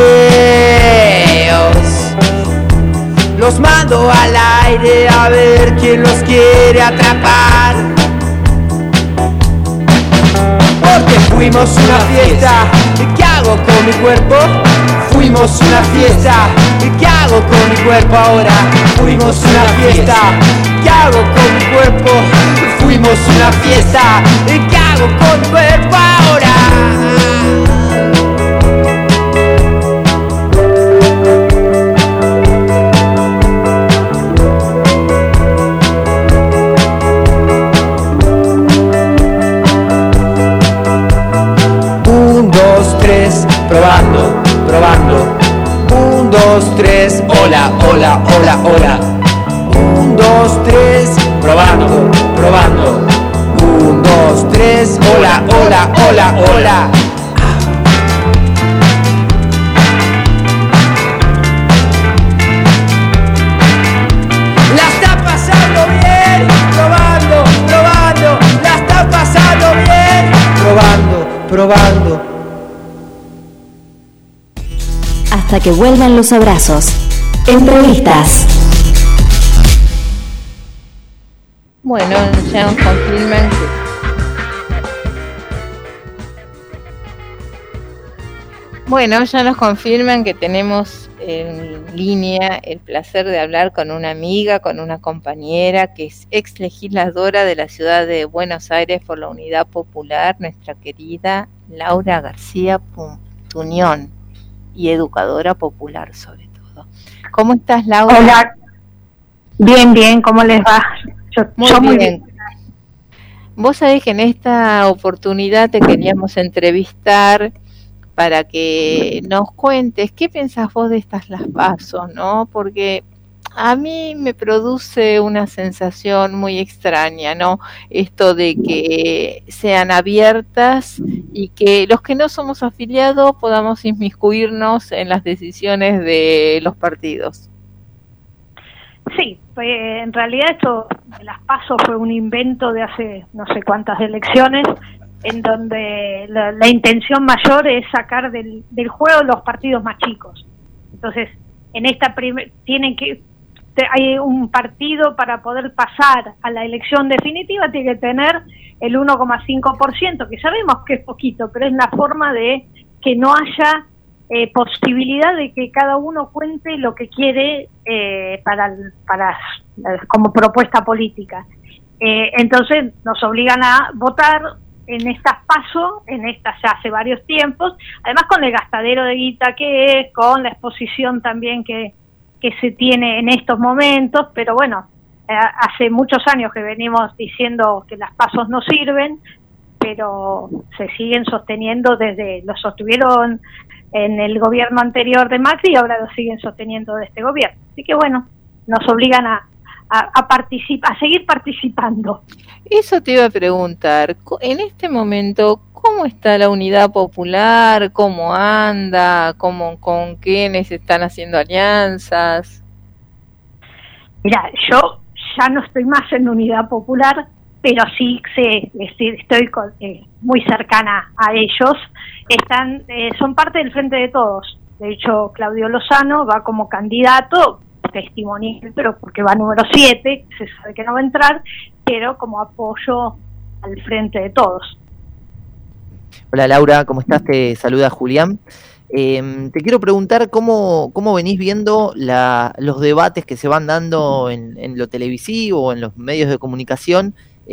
feos, los mando al aire a ver quién los quiere atrapar. porque fuimos una fiesta. ¿Qué hago con mi cuerpo? Fuimos una fiesta. ¿Qué hago con mi cuerpo ahora? Fuimos una fiesta. ¿Qué hago con mi cuerpo? Fuimos una fiesta. ¿Qué hago con mi cuerpo ahora? 1, 2, 3, probando, probando. 1, 2, 3, hola, hola, hola, hola. 1, 2, 3, probando, probando. 1, 2, 3, hola, hola, hola, hola. La está pasando bien, probando, probando. La está pasando bien, probando, probando. Hasta que vuelvan los abrazos. Entrevistas. Bueno, ya nos confirman que... Bueno, ya nos confirman que tenemos en línea el placer de hablar con una amiga, con una compañera que es ex legisladora de la ciudad de Buenos Aires por la Unidad Popular, nuestra querida Laura García Tuñón, y educadora popular sobre todo. ¿Cómo estás, Laura? Hola. Bien, bien, ¿cómo les va? Yo muy bien. Vos sabés que en esta oportunidad te queríamos entrevistar para que nos cuentes qué pensás vos de estas las PASO, ¿no? Porque a mí me produce una sensación muy extraña, ¿no? Esto de que sean abiertas y que los que no somos afiliados podamos inmiscuirnos en las decisiones de los partidos. Sí, en realidad esto de las PASO fue un invento de hace no sé cuántas elecciones, en donde la intención mayor es sacar del juego los partidos más chicos. Entonces, en esta hay un partido para poder pasar a la elección definitiva, tiene que tener el 1,5%, que sabemos que es poquito, pero es la forma de que no haya posibilidad de que cada uno cuente lo que quiere como propuesta política. Entonces nos obligan a votar en estas PASO, en estas ya hace varios tiempos, además con el gastadero de guita que es, con la exposición también que se tiene en estos momentos, pero bueno, hace muchos años que venimos diciendo que las PASO no sirven, pero se siguen sosteniendo lo sostuvieron en el gobierno anterior de Macri y ahora lo siguen sosteniendo de este gobierno. Así que bueno, nos obligan a seguir participando. Eso te iba a preguntar, en este momento, ¿cómo está la Unidad Popular? ¿Cómo anda? ¿Con quiénes están haciendo alianzas? Mira, yo ya no estoy más en Unidad Popular, pero sí estoy muy cercana a ellos. Son parte del Frente de Todos. De hecho, Claudio Lozano va como candidato testimonial, pero porque va número 7, se sabe que no va a entrar, pero como apoyo al Frente de Todos. Hola Laura, ¿cómo estás? Te saluda Julián. Te quiero preguntar cómo venís viendo los debates que se van dando en lo televisivo o en los medios de comunicación,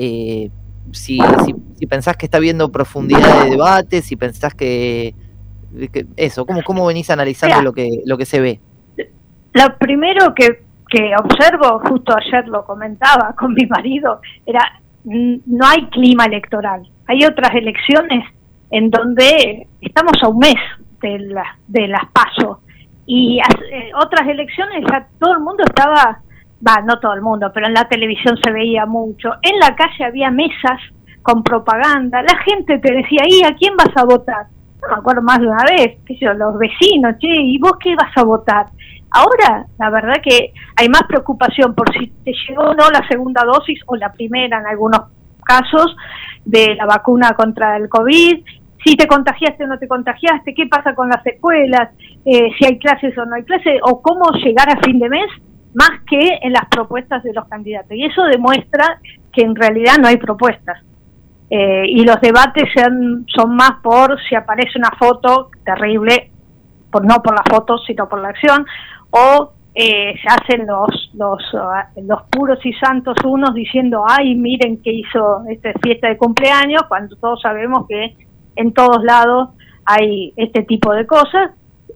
si pensás que está habiendo profundidad de debate, si pensás que eso, ¿cómo venís analizando lo que se ve? Lo primero que observo, justo ayer lo comentaba con mi marido, era no hay clima electoral. Hay otras elecciones en donde estamos a un mes de las PASO y otras elecciones ya todo el mundo estaba, no todo el mundo, pero en la televisión se veía mucho, en la calle había mesas con propaganda, la gente te decía, ¿y a quién vas a votar? No me acuerdo más de una vez, los vecinos, ¿y vos qué vas a votar? Ahora, la verdad que hay más preocupación por si te llegó o no la segunda dosis o la primera en algunos casos de la vacuna contra el COVID, si te contagiaste o no te contagiaste, qué pasa con las escuelas, si hay clases o no hay clases, o cómo llegar a fin de mes, más que en las propuestas de los candidatos. Y eso demuestra que en realidad no hay propuestas. y los debates son más por si aparece una foto terrible, no por la foto, sino por la acción, o se hacen los puros y santos unos diciendo, ay, miren qué hizo esta fiesta de cumpleaños, cuando todos sabemos que en todos lados hay este tipo de cosas,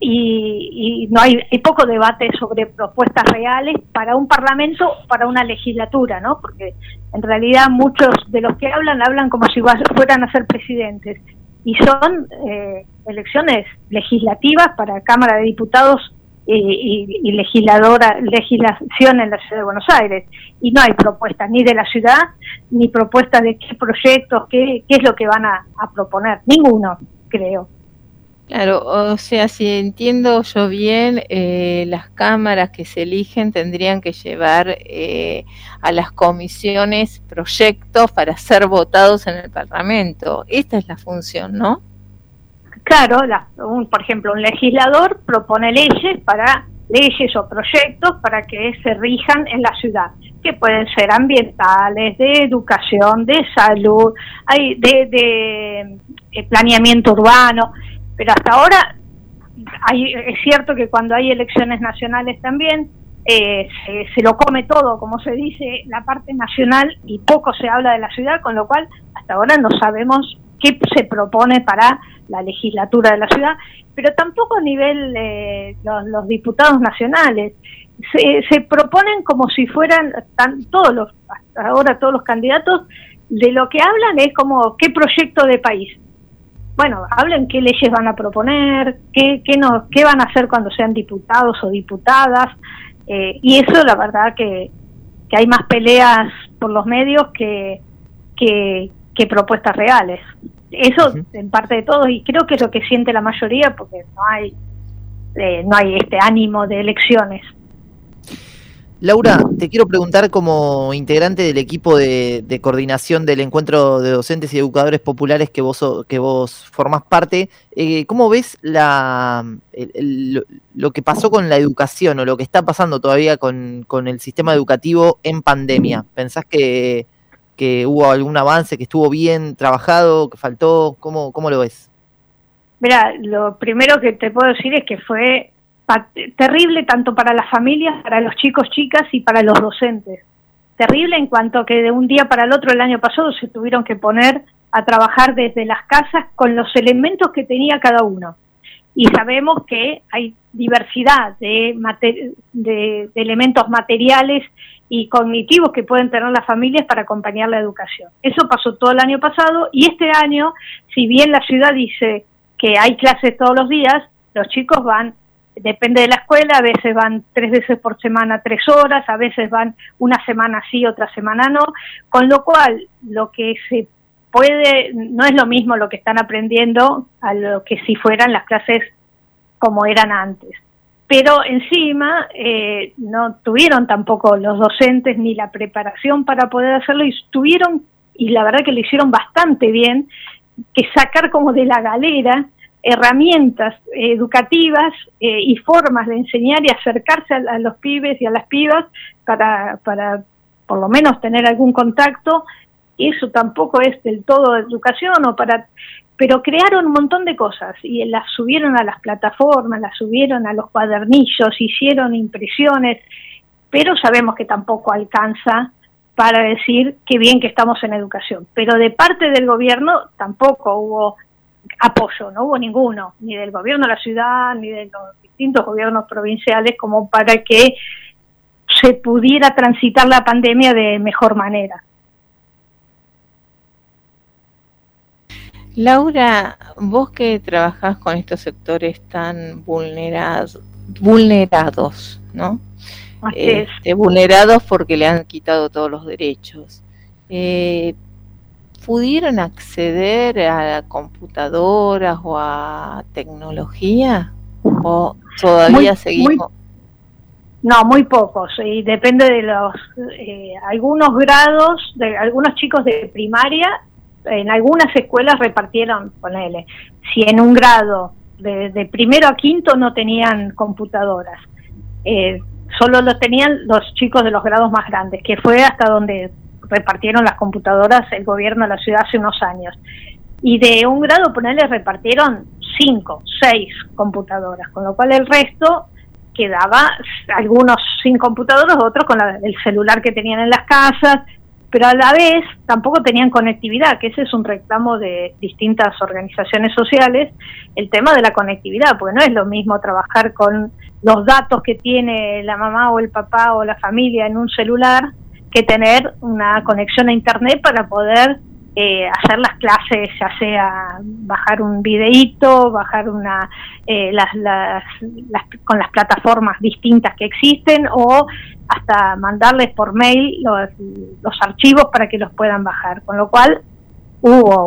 y no hay poco debate sobre propuestas reales para un parlamento, para una legislatura, ¿no? Porque en realidad muchos de los que hablan como si fueran a ser presidentes, y son elecciones legislativas para Cámara de Diputados y legislación en la Ciudad de Buenos Aires, y no hay propuestas ni de la ciudad, ni propuestas de qué proyectos, qué es lo que van a proponer, ninguno, creo. Claro, o sea, si entiendo yo bien, las cámaras que se eligen tendrían que llevar a las comisiones proyectos para ser votados en el Parlamento. Esta es la función, ¿no? Claro, por ejemplo, un legislador propone leyes o proyectos para que se rijan en la ciudad, que pueden ser ambientales, de educación, de salud, de planeamiento urbano. Pero hasta ahora es cierto que cuando hay elecciones nacionales también se lo come todo, como se dice, la parte nacional, y poco se habla de la ciudad, con lo cual hasta ahora no sabemos qué se propone para la legislatura de la ciudad, pero tampoco a nivel los diputados nacionales. Se proponen como si fueran hasta ahora todos los candidatos, de lo que hablan es como qué proyecto de país. Bueno, hablen qué leyes van a proponer, qué van a hacer cuando sean diputados o diputadas, y eso la verdad que hay más peleas por los medios que propuestas reales. Eso en parte de todo, y creo que es lo que siente la mayoría, porque no hay este ánimo de elecciones. Laura, te quiero preguntar, como integrante del equipo de coordinación del encuentro de docentes y educadores populares que vos formás parte, ¿cómo ves lo que pasó con la educación, o lo que está pasando todavía con el sistema educativo en pandemia? ¿Pensás que hubo algún avance, que estuvo bien trabajado, que faltó? ¿Cómo lo ves? Mira, lo primero que te puedo decir es que fue terrible tanto para las familias, para los chicos, chicas y para los docentes. Terrible en cuanto que de un día para el otro el año pasado se tuvieron que poner a trabajar desde las casas con los elementos que tenía cada uno. Y sabemos que hay diversidad de elementos materiales y cognitivos que pueden tener las familias para acompañar la educación. Eso pasó todo el año pasado, y este año, si bien la ciudad dice que hay clases todos los días, los chicos van, depende de la escuela, a veces van 3 veces por semana 3 horas, a veces van una semana sí, otra semana no, con lo cual lo que se puede, no es lo mismo lo que están aprendiendo a lo que si fueran las clases como eran antes. Pero encima no tuvieron tampoco los docentes ni la preparación para poder hacerlo, y la verdad que lo hicieron bastante bien, que sacar como de la galera herramientas educativas y formas de enseñar y acercarse a los pibes y a las pibas para por lo menos tener algún contacto. Eso tampoco es del todo educación, pero crearon un montón de cosas y las subieron a las plataformas, las subieron a los cuadernillos, hicieron impresiones, pero sabemos que tampoco alcanza para decir qué bien que estamos en educación. Pero de parte del gobierno tampoco hubo apoyo, no hubo ninguno, ni del gobierno de la ciudad, ni de los distintos gobiernos provinciales, como para que se pudiera transitar la pandemia de mejor manera. Laura, vos que trabajás con estos sectores tan vulnerados, ¿no? Vulnerados porque le han quitado todos los derechos. ¿Pudieron acceder a computadoras o a tecnología? ¿O todavía seguimos? Muy pocos, y depende de los algunos grados, de algunos chicos de primaria. En algunas escuelas repartieron, ponele, si en un grado de primero a quinto no tenían computadoras, solo lo tenían los chicos de los grados más grandes, que fue hasta donde repartieron las computadoras el gobierno de la ciudad hace unos años. Y de un grado, ponele, repartieron 5, 6 computadoras, con lo cual el resto quedaba, algunos sin computadoras, otros con el celular que tenían en las casas, pero a la vez tampoco tenían conectividad, que ese es un reclamo de distintas organizaciones sociales, el tema de la conectividad, porque no es lo mismo trabajar con los datos que tiene la mamá o el papá o la familia en un celular que tener una conexión a internet para poder hacer las clases, ya sea bajar un videíto, bajar con las plataformas distintas que existen, o hasta mandarles por mail los archivos para que los puedan bajar, con lo cual hubo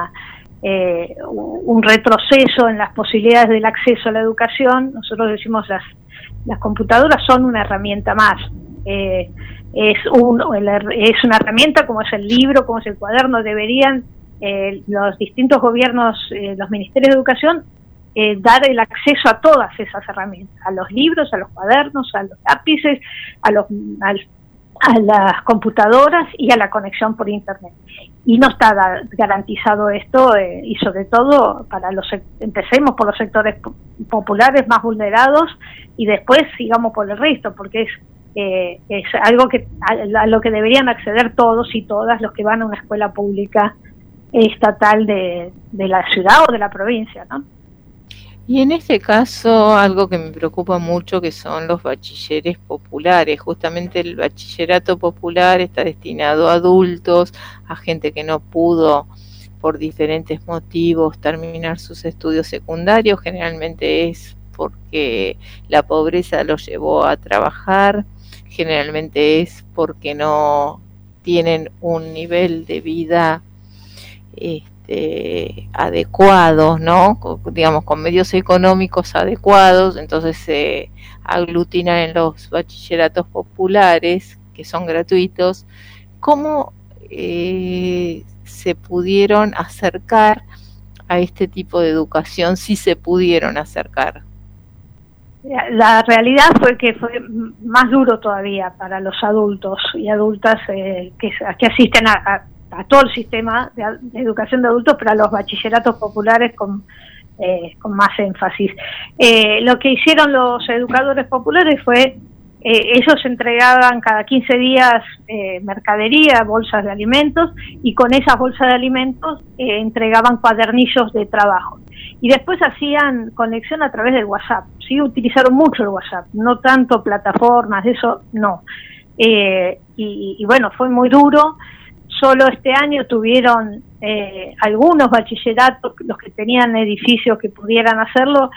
un retroceso en las posibilidades del acceso a la educación. Nosotros decimos las computadoras son una herramienta más. Es una herramienta como es el libro, como es el cuaderno. Deberían los distintos gobiernos, los ministerios de educación, dar el acceso a todas esas herramientas, a los libros, a los cuadernos, a los lápices, a las computadoras y a la conexión por internet. Y no está garantizado esto, y sobre todo empecemos por los sectores populares más vulnerados y después sigamos por el resto, porque es algo a lo que deberían acceder todos y todas los que van a una escuela pública estatal de la ciudad o de la provincia, ¿no? Y en este caso, algo que me preocupa mucho, que son los bachilleres populares. Justamente el bachillerato popular está destinado a adultos, a gente que no pudo, por diferentes motivos, terminar sus estudios secundarios. Generalmente es porque la pobreza los llevó a trabajar, generalmente es porque no tienen un nivel de vida adecuados, ¿no? Digamos, con medios económicos adecuados. Entonces se aglutinan en los bachilleratos populares, que son gratuitos. ¿Cómo se pudieron acercar a este tipo de educación, si se pudieron acercar? La realidad fue que fue más duro todavía para los adultos y adultas que asisten a todo el sistema de educación de adultos, pero a los bachilleratos populares con más énfasis. Lo que hicieron los educadores populares fue, ellos entregaban cada 15 días mercadería, bolsas de alimentos, y con esas bolsas de alimentos entregaban cuadernillos de trabajo. Y después hacían conexión a través del WhatsApp. Sí, utilizaron mucho el WhatsApp, no tanto plataformas, eso no. Y bueno, fue muy duro. Solo este año tuvieron algunos bachilleratos, los que tenían edificios que pudieran hacerlo,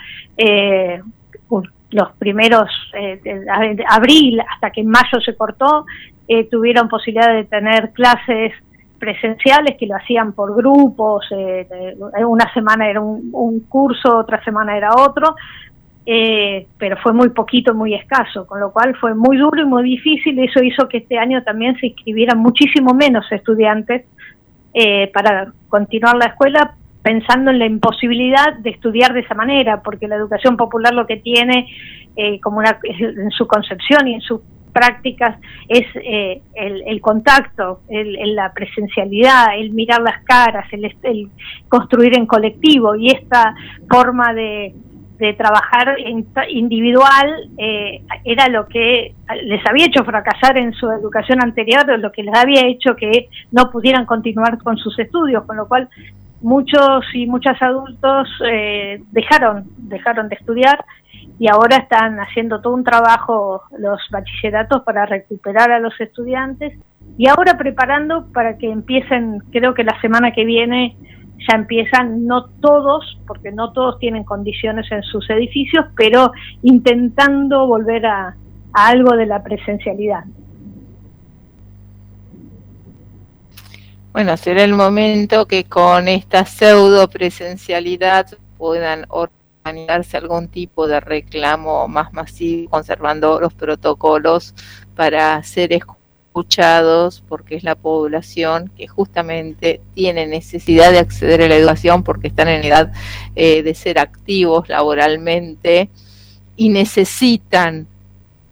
los primeros de abril hasta que en mayo se cortó, tuvieron posibilidad de tener clases presenciales que lo hacían por grupos, una semana era un curso, otra semana era otro, pero fue muy poquito, muy escaso, con lo cual fue muy duro y muy difícil. Eso hizo que este año también se inscribieran muchísimo menos estudiantes para continuar la escuela, pensando en la imposibilidad de estudiar de esa manera, porque la educación popular lo que tiene en su concepción y en sus prácticas es el contacto, la presencialidad, el mirar las caras, el construir en colectivo, y esta forma de trabajar individual era lo que les había hecho fracasar en su educación anterior, o lo que les había hecho que no pudieran continuar con sus estudios, con lo cual muchos y muchas adultos dejaron de estudiar, y ahora están haciendo todo un trabajo los bachilleratos para recuperar a los estudiantes, y ahora preparando para que empiecen, creo que la semana que viene ya empiezan, no todos, porque no todos tienen condiciones en sus edificios, pero intentando volver a algo de la presencialidad. Bueno, será el momento que con esta pseudo presencialidad puedan organizarse algún tipo de reclamo más masivo, conservando los protocolos para ser escuchados, porque es la población que justamente tiene necesidad de acceder a la educación porque están en edad de ser activos laboralmente y necesitan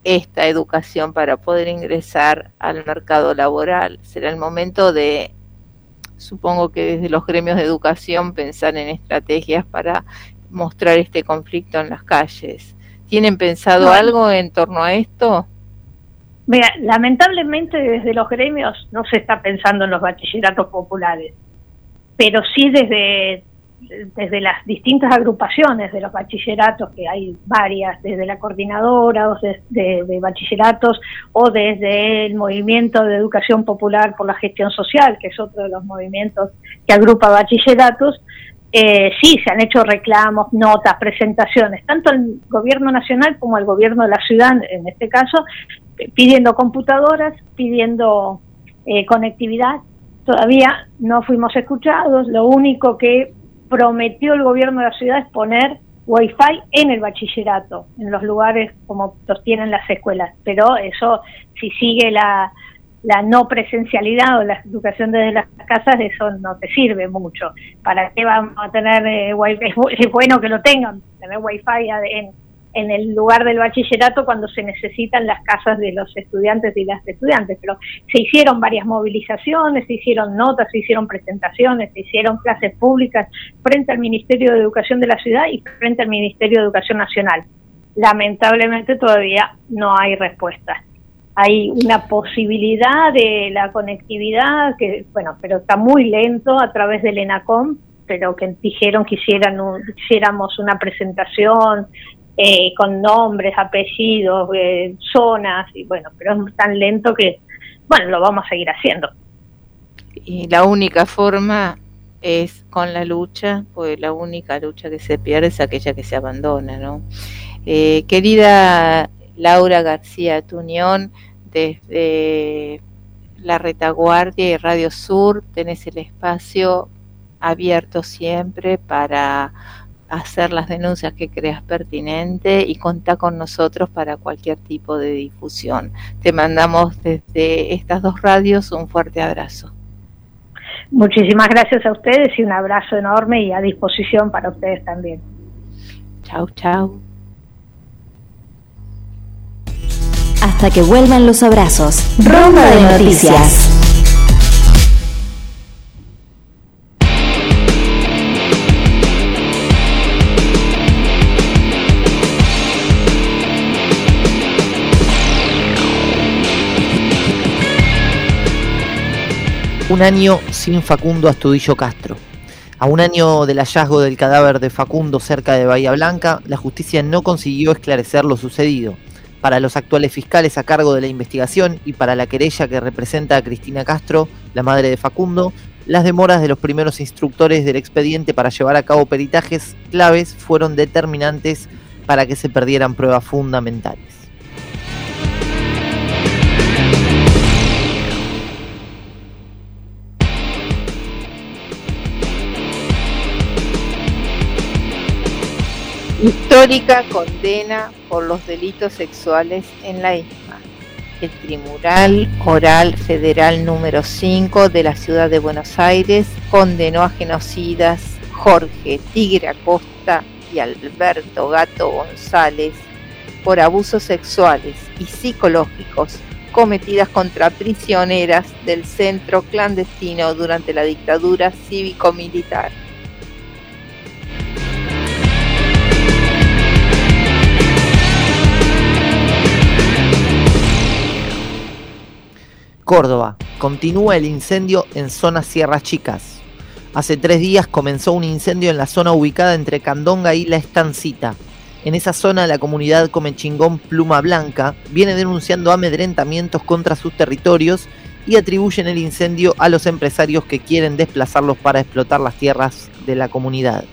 esta educación para poder ingresar al mercado laboral. Será el momento de, supongo que desde los gremios de educación, pensar en estrategias para mostrar este conflicto en las calles. ¿Tienen pensado algo en torno a esto? Mira, lamentablemente desde los gremios no se está pensando en los bachilleratos populares, pero sí desde las distintas agrupaciones de los bachilleratos, que hay varias, desde la coordinadora o de bachilleratos, o desde el movimiento de educación popular por la gestión social, que es otro de los movimientos que agrupa bachilleratos. Sí, se han hecho reclamos, notas, presentaciones, tanto al gobierno nacional como al gobierno de la ciudad, en este caso, pidiendo computadoras, pidiendo conectividad. Todavía no fuimos escuchados. Lo único que prometió el gobierno de la ciudad es poner Wi-Fi en el bachillerato, en los lugares como los tienen las escuelas, pero eso, si sigue la no presencialidad o la educación desde las casas, eso no te sirve mucho. ¿Para qué vamos a tener Wi-Fi? Es bueno que lo tengan, tener Wi-Fi en el lugar del bachillerato cuando se necesitan las casas de los estudiantes y las estudiantes, pero se hicieron varias movilizaciones, se hicieron notas, se hicieron presentaciones, se hicieron clases públicas frente al Ministerio de Educación de la ciudad y frente al Ministerio de Educación Nacional. Lamentablemente todavía no hay respuesta. Hay una posibilidad de la conectividad, pero está muy lento a través del ENACOM, pero que dijeron que hiciéramos una presentación con nombres, apellidos, zonas, y pero es tan lento que, lo vamos a seguir haciendo. Y la única forma es con la lucha, pues la única lucha que se pierde es aquella que se abandona, ¿no? Querida Laura García Tuñón, desde La Retaguardia y Radio Sur, tenés el espacio abierto siempre para hacer las denuncias que creas pertinente y contá con nosotros para cualquier tipo de difusión. Te mandamos desde estas dos radios un fuerte abrazo. Muchísimas gracias a ustedes y un abrazo enorme y a disposición para ustedes también. Chau, chau. Hasta que vuelvan los abrazos. Ronda de noticias. Un año sin Facundo Astudillo Castro. A un año del hallazgo del cadáver de Facundo cerca de Bahía Blanca, la justicia no consiguió esclarecer lo sucedido. Para los actuales fiscales a cargo de la investigación y para la querella que representa a Cristina Castro, la madre de Facundo, las demoras de los primeros instructores del expediente para llevar a cabo peritajes claves fueron determinantes para que se perdieran pruebas fundamentales. Histórica condena por los delitos sexuales en la isla. El Tribunal Oral Federal número 5 de la ciudad de Buenos Aires condenó a genocidas Jorge Tigre Acosta y Alberto Gato González por abusos sexuales y psicológicos cometidas contra prisioneras del centro clandestino durante la dictadura cívico-militar. Córdoba. Continúa el incendio en zona Sierras Chicas. Hace 3 días comenzó un incendio en la zona ubicada entre Candonga y La Estancita. En esa zona la comunidad Comechingón Pluma Blanca viene denunciando amedrentamientos contra sus territorios y atribuyen el incendio a los empresarios que quieren desplazarlos para explotar las tierras de la comunidad.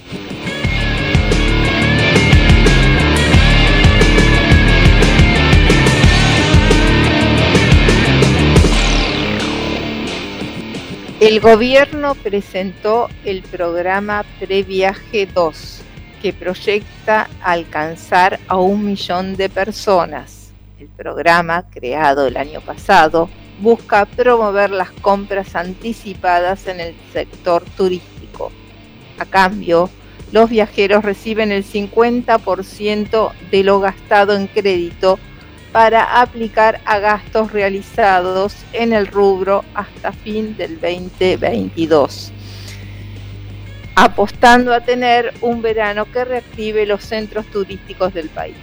El gobierno presentó el programa Previaje 2, que proyecta alcanzar a 1 millón de personas. El programa, creado el año pasado, busca promover las compras anticipadas en el sector turístico. A cambio, los viajeros reciben el 50% de lo gastado en crédito para aplicar a gastos realizados en el rubro hasta fin del 2022, apostando a tener un verano que reactive los centros turísticos del país.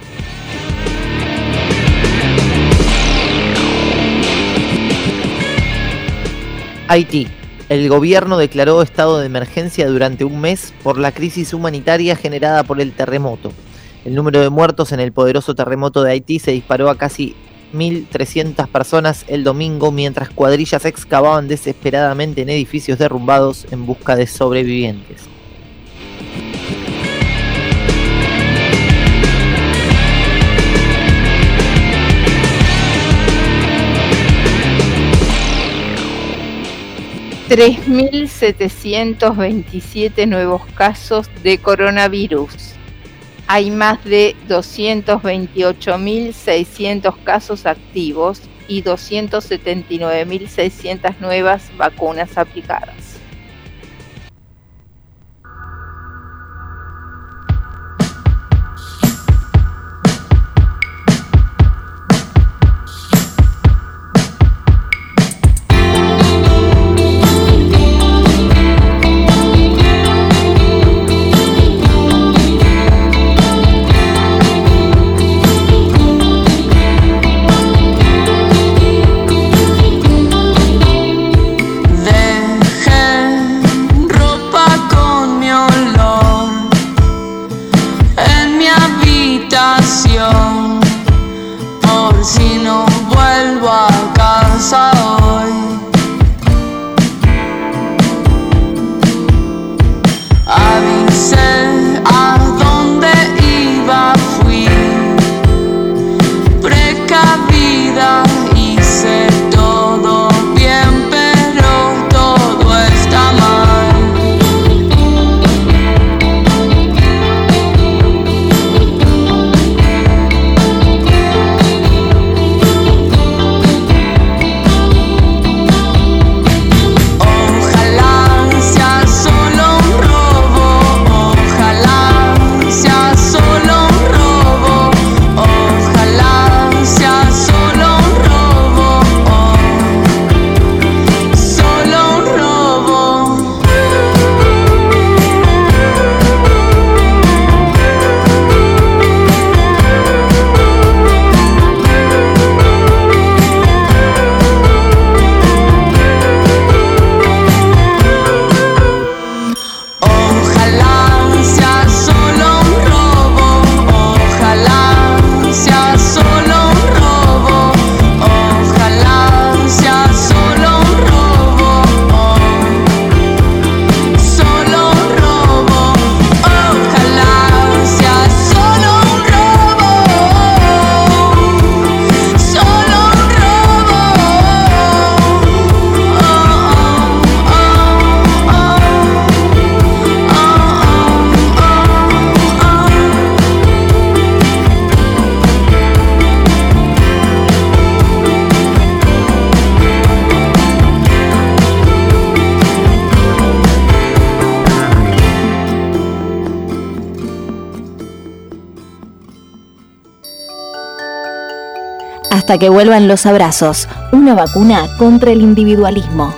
Haití. El gobierno declaró estado de emergencia durante un mes por la crisis humanitaria generada por el terremoto. El número de muertos en el poderoso terremoto de Haití se disparó a casi 1.300 personas el domingo, mientras cuadrillas excavaban desesperadamente en edificios derrumbados en busca de sobrevivientes. $3.727 nuevos casos de coronavirus. Hay más de 228.600 casos activos y 279.600 nuevas vacunas aplicadas. Por si no vuelvo a casa hoy, avisé a dónde iba, fui precavida, hice todo bien, pero todo está mal. Hasta que vuelvan los abrazos, una vacuna contra el individualismo.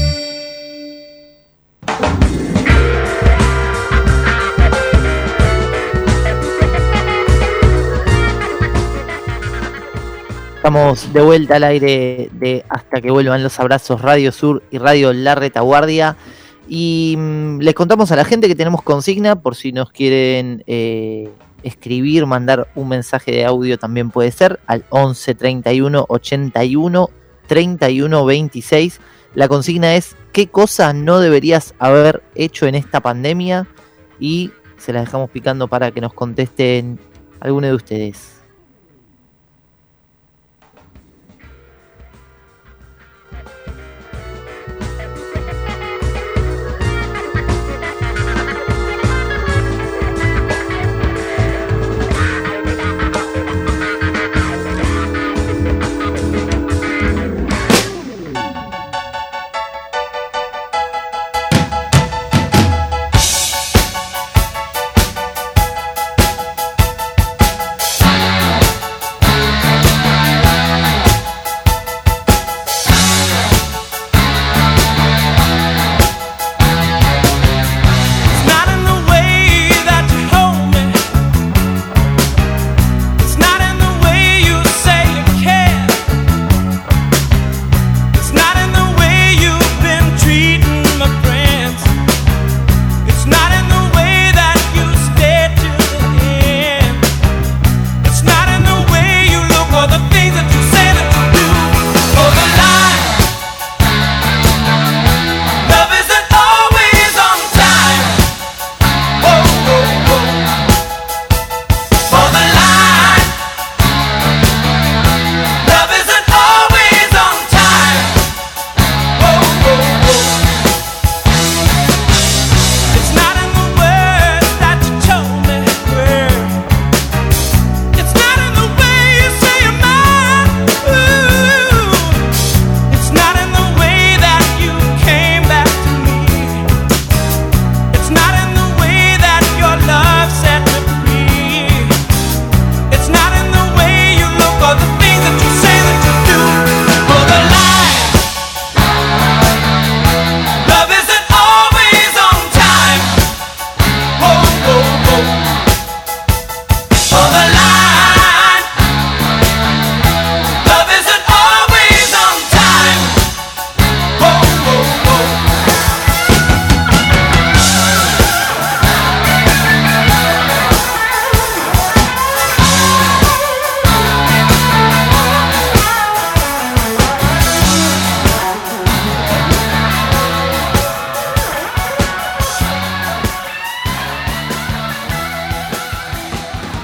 Estamos de vuelta al aire de Hasta que vuelvan los abrazos, Radio Sur y Radio La Retaguardia. Y les contamos a la gente que tenemos consigna por si nos quieren escribir, mandar un mensaje de audio también puede ser al 11 31 81 31 26. La consigna es: ¿qué cosa no deberías haber hecho en esta pandemia? Y se la dejamos picando para que nos contesten alguno de ustedes.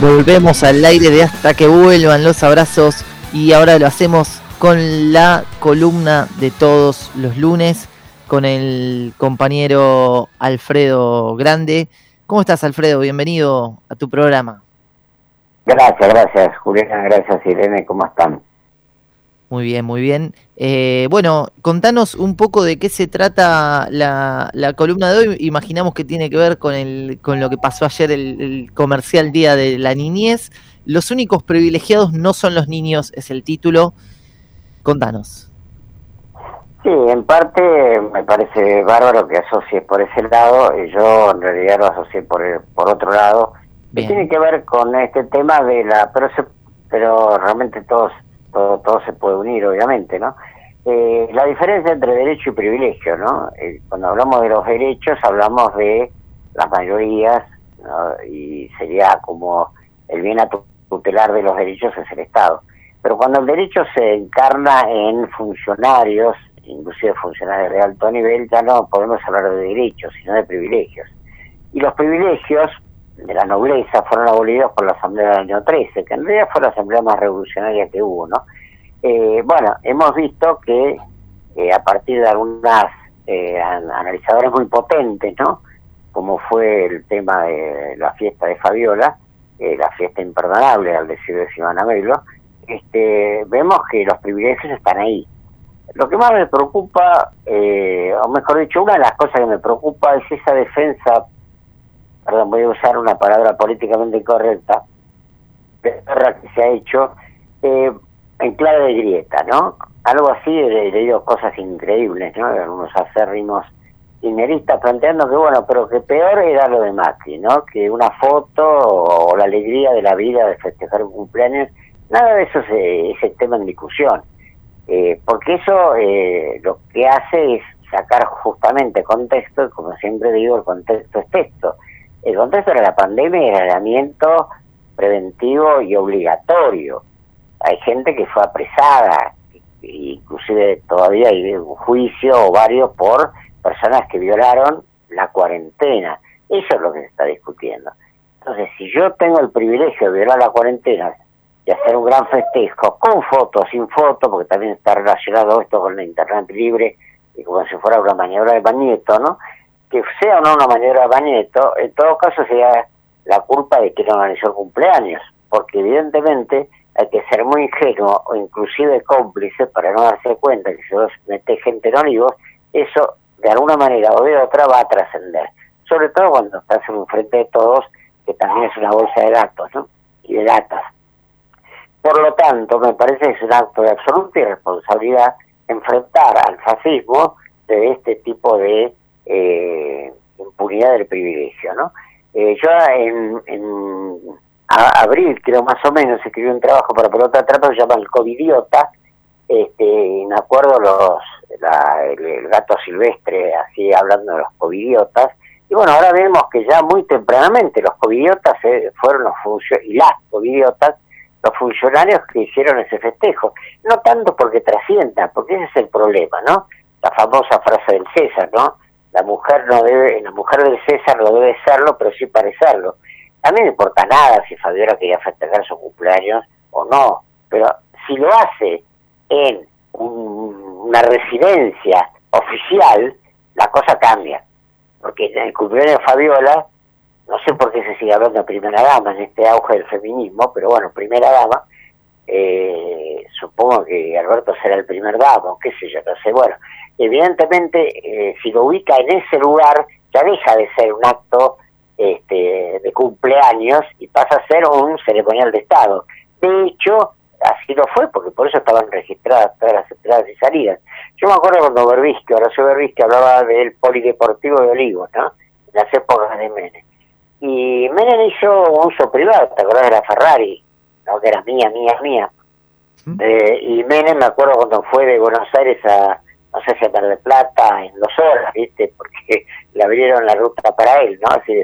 Volvemos al aire de Hasta que vuelvan los abrazos y ahora lo hacemos con la columna de todos los lunes con el compañero Alfredo Grande. ¿Cómo estás, Alfredo? Bienvenido a tu programa. Gracias, Juliana, gracias, Irene, ¿cómo están? Muy bien, muy bien. Bueno, contanos un poco de qué se trata la columna de hoy. Imaginamos que tiene que ver con lo que pasó ayer, el comercial Día de la Niñez. Los únicos privilegiados no son los niños, es el título. Contanos. Sí, en parte me parece bárbaro que asocies por ese lado, y yo en realidad lo asocié por otro lado. Que tiene que ver con este tema de pero realmente todo se puede unir, obviamente, ¿no? La diferencia entre derecho y privilegio, ¿no? Cuando hablamos de los derechos hablamos de las mayorías, ¿no? Y sería como el bien a tutelar de los derechos es el Estado. Pero cuando el derecho se encarna en funcionarios, inclusive funcionarios de alto nivel, ya no podemos hablar de derechos, sino de privilegios. Y los privilegios de la nobleza fueron abolidos por la Asamblea del año 13, que en realidad fue la asamblea más revolucionaria que hubo, ¿no? Bueno, hemos visto que a partir de algunas analizadores muy potentes, ¿no? Como fue el tema de la fiesta de Fabiola, la fiesta imperdonable, al decir de Silvana Melo, vemos que los privilegios están ahí. Lo que más me preocupa, o mejor dicho, una de las cosas que me preocupa es esa defensa, perdón, voy a usar una palabra políticamente incorrecta, de guerra que se ha hecho en clave de grieta, ¿no? Algo así, he leído cosas increíbles, ¿no? De algunos acérrimos kirchneristas planteando que, bueno, pero que peor era lo de Macri, ¿no? Que una foto o la alegría de la vida de festejar un cumpleaños, nada de eso es el tema en discusión. Porque eso lo que hace es sacar justamente contexto, y como siempre digo, el contexto es texto. El contexto era la pandemia y el aislamiento preventivo y obligatorio. Hay gente que fue apresada, inclusive todavía hay un juicio o varios por personas que violaron la cuarentena. Eso es lo que se está discutiendo. Entonces, si yo tengo el privilegio de violar la cuarentena y hacer un gran festejo, con foto, sin foto, porque también está relacionado esto con la internet libre, y como si fuera una maniobra de Bañeto, ¿no? Que sea o no una maniobra de Bañeto, en todo caso sería la culpa de quien organizó el cumpleaños, porque evidentemente hay que ser muy ingenuo o inclusive cómplice para no darse cuenta que si vos metés gente en olivos, eso de alguna manera o de otra va a trascender, sobre todo cuando estás en un frente de todos, que también es una bolsa de datos, ¿no? Y de datas. Por lo tanto, me parece que es un acto de absoluta irresponsabilidad enfrentar al fascismo de este tipo de impunidad del privilegio, ¿no? Yo en abril, creo más o menos, escribí un trabajo para Pelota Trapa que se llama El Covidiota, me acuerdo el gato silvestre, así hablando de los covidiotas, y bueno, ahora vemos que ya muy tempranamente los covidiotas fueron las covidiotas, los funcionarios que hicieron ese festejo, no tanto porque trascienda, porque ese es el problema, ¿no? La famosa frase del César, ¿no? La mujer del César no debe serlo, pero sí parecerlo. A mí no me importa nada si Fabiola quería festejar su cumpleaños o no, pero si lo hace en una residencia oficial, la cosa cambia. Porque en el cumpleaños de Fabiola, no sé por qué se sigue hablando de primera dama en este auge del feminismo, pero bueno, primera dama, supongo que Alberto será el primer damo, qué sé yo, no sé, bueno, evidentemente si lo ubica en ese lugar, ya deja de ser un acto de cumpleaños y pasa a ser un ceremonial de Estado. De hecho, así lo fue, porque por eso estaban registradas todas las entradas y salidas. Yo me acuerdo cuando Horacio Berbisky hablaba del polideportivo de Olivos, ¿no? En las épocas de Menem. Y Menem hizo un uso privado, ¿te acordás de la Ferrari? ¿No? Que era mía. Y Menem, me acuerdo cuando fue de Buenos Aires a, no sé si a Mar del Plata, en 2 horas, ¿viste? Porque le abrieron la ruta para él, ¿no? Así,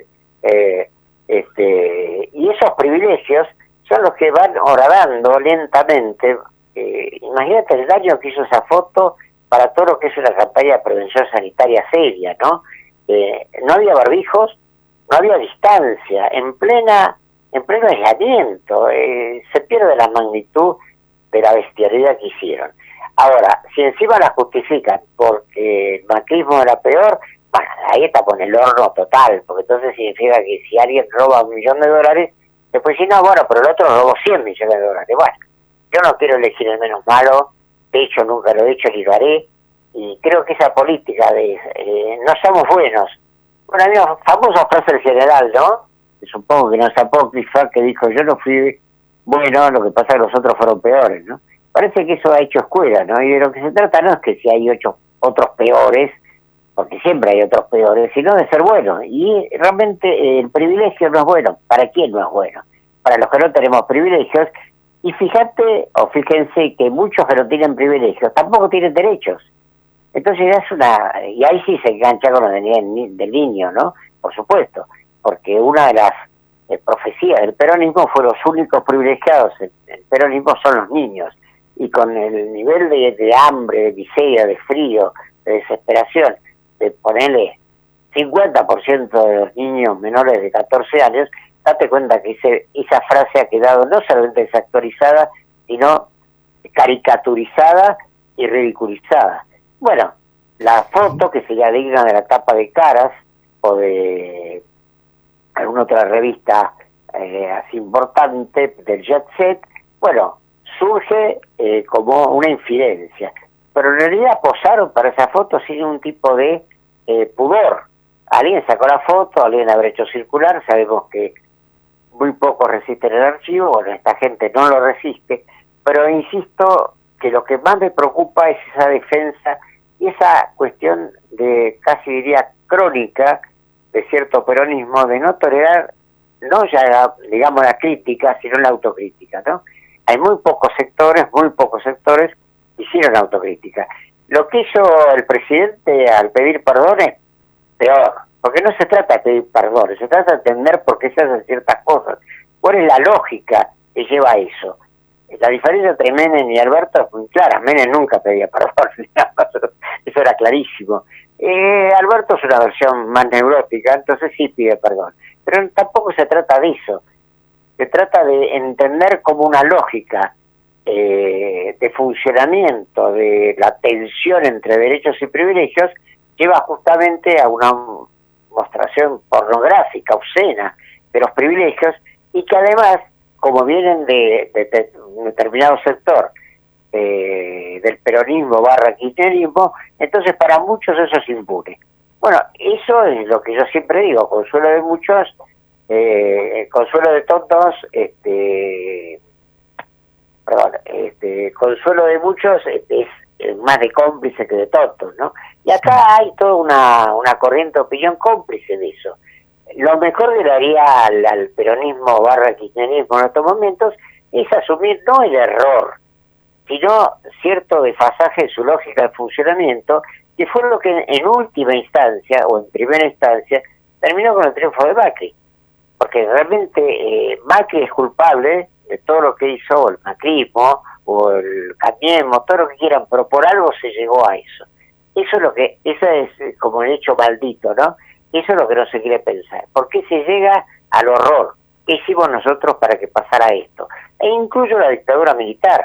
y esos privilegios son los que van horadando lentamente. Imagínate el daño que hizo esa foto para todo lo que es una campaña de prevención sanitaria seria, ¿no? No había barbijos, no había distancia, en plena en pleno aislamiento. Se pierde la magnitud de la bestialidad que hicieron. Ahora, si encima la justifican porque el macrismo era peor, bueno, ahí está con el horno total, porque entonces significa que si alguien roba $1 millón, después si no, bueno, pero el otro robó $100 millones. Bueno, yo no quiero elegir el menos malo, de hecho nunca lo he hecho ni lo haré, y creo que esa política de no somos buenos, bueno, hay una famosa frase del general, ¿no? Que supongo que no es apócrifa, que dijo, yo no fui bueno, lo que pasa es que los otros fueron peores, ¿no? Parece que eso ha hecho escuela, ¿no? Y de lo que se trata no es que si hay otros peores, porque siempre hay otros peores, sino de ser bueno. Y realmente el privilegio no es bueno. ¿Para quién no es bueno? Para los que no tenemos privilegios. Y fíjense que muchos que no tienen privilegios tampoco tienen derechos. Entonces ya es y ahí sí se engancha con lo del niño, ¿no? Por supuesto, porque una de las profecías del peronismo fue los únicos privilegiados. El peronismo son los niños. Y con el nivel de hambre, de miseria, de frío, de desesperación, de ponerle 50% de los niños menores de 14 años, date cuenta que esa frase ha quedado no solamente desactualizada, sino caricaturizada y ridiculizada. Bueno, la foto, que sería digna de la tapa de Caras o de alguna otra revista así importante del Jet Set, bueno, surge como una infidencia. Pero en realidad posaron para esa foto sin un tipo de pudor. Alguien sacó la foto, alguien la habrá hecho circular, sabemos que muy pocos resisten el archivo, bueno, esta gente no lo resiste, pero insisto que lo que más me preocupa es esa defensa y esa cuestión de, casi diría, crónica de cierto peronismo, de no tolerar, no ya digamos la crítica, sino la autocrítica, ¿no? Hay muy pocos sectores hicieron autocrítica. Lo que hizo el presidente al pedir perdones, peor, porque no se trata de pedir perdones, se trata de entender por qué se hacen ciertas cosas, cuál es la lógica que lleva a eso. La diferencia entre Menem y Alberto es muy clara. Menem nunca pedía perdón, eso era clarísimo. Alberto es una versión más neurótica, entonces sí pide perdón. Pero tampoco se trata de eso. Se trata de entender como una lógica de funcionamiento de la tensión entre derechos y privilegios lleva justamente a una mostración pornográfica, obscena, de los privilegios, y que además, como vienen de un determinado sector del peronismo / kirchnerismo, entonces para muchos eso es impune. Bueno, eso es lo que yo siempre digo, consuelo de muchos, consuelo de tontos, consuelo de muchos es más de cómplice que de tontos, ¿no? Y acá hay toda una corriente de opinión cómplice de eso. Lo mejor que le haría al peronismo / kirchnerismo en estos momentos es asumir no el error, sino cierto desfasaje en su lógica de funcionamiento, que fue lo que en última instancia, o en primera instancia, terminó con el triunfo de Macri. Porque realmente Macri es culpable de todo lo que hizo, el macrismo, o el cambiemos, todo lo que quieran, pero por algo se llegó a eso. Eso es como el hecho maldito, ¿no? Eso es lo que no se quiere pensar. ¿Por qué se llega al horror? ¿Qué hicimos nosotros para que pasara esto? E incluyo la dictadura militar,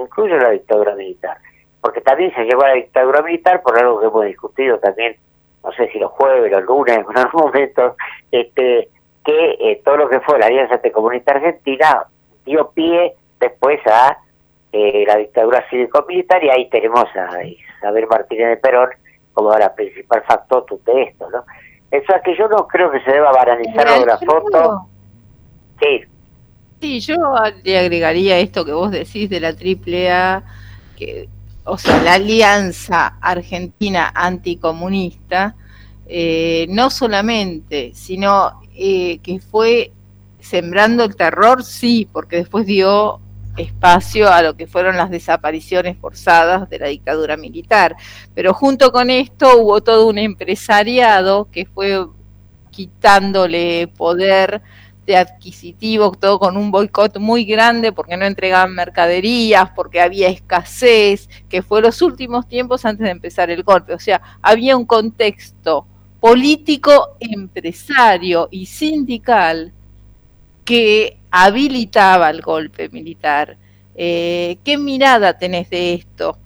porque también se llegó a la dictadura militar por algo que hemos discutido también, no sé si los jueves, los lunes, en algún momento, que todo lo que fue la Alianza Anticomunista Argentina dio pie después a la dictadura cívico-militar, y ahí tenemos a Isabel Martínez de Perón como la principal factotum de esto, ¿no? Eso es que yo no creo que se deba banalizar lo de la foto. Sí, yo le agregaría esto que vos decís de la AAA, que, o sea, la Alianza Argentina Anticomunista, no solamente, sino que fue sembrando el terror, sí, porque después dio espacio a lo que fueron las desapariciones forzadas de la dictadura militar, pero junto con esto hubo todo un empresariado que fue quitándole poder de adquisitivo, todo con un boicot muy grande porque no entregaban mercaderías, porque había escasez, que fue los últimos tiempos antes de empezar el golpe. O sea, había un contexto político, empresario y sindical que habilitaba el golpe militar. ¿Qué mirada tenés de esto?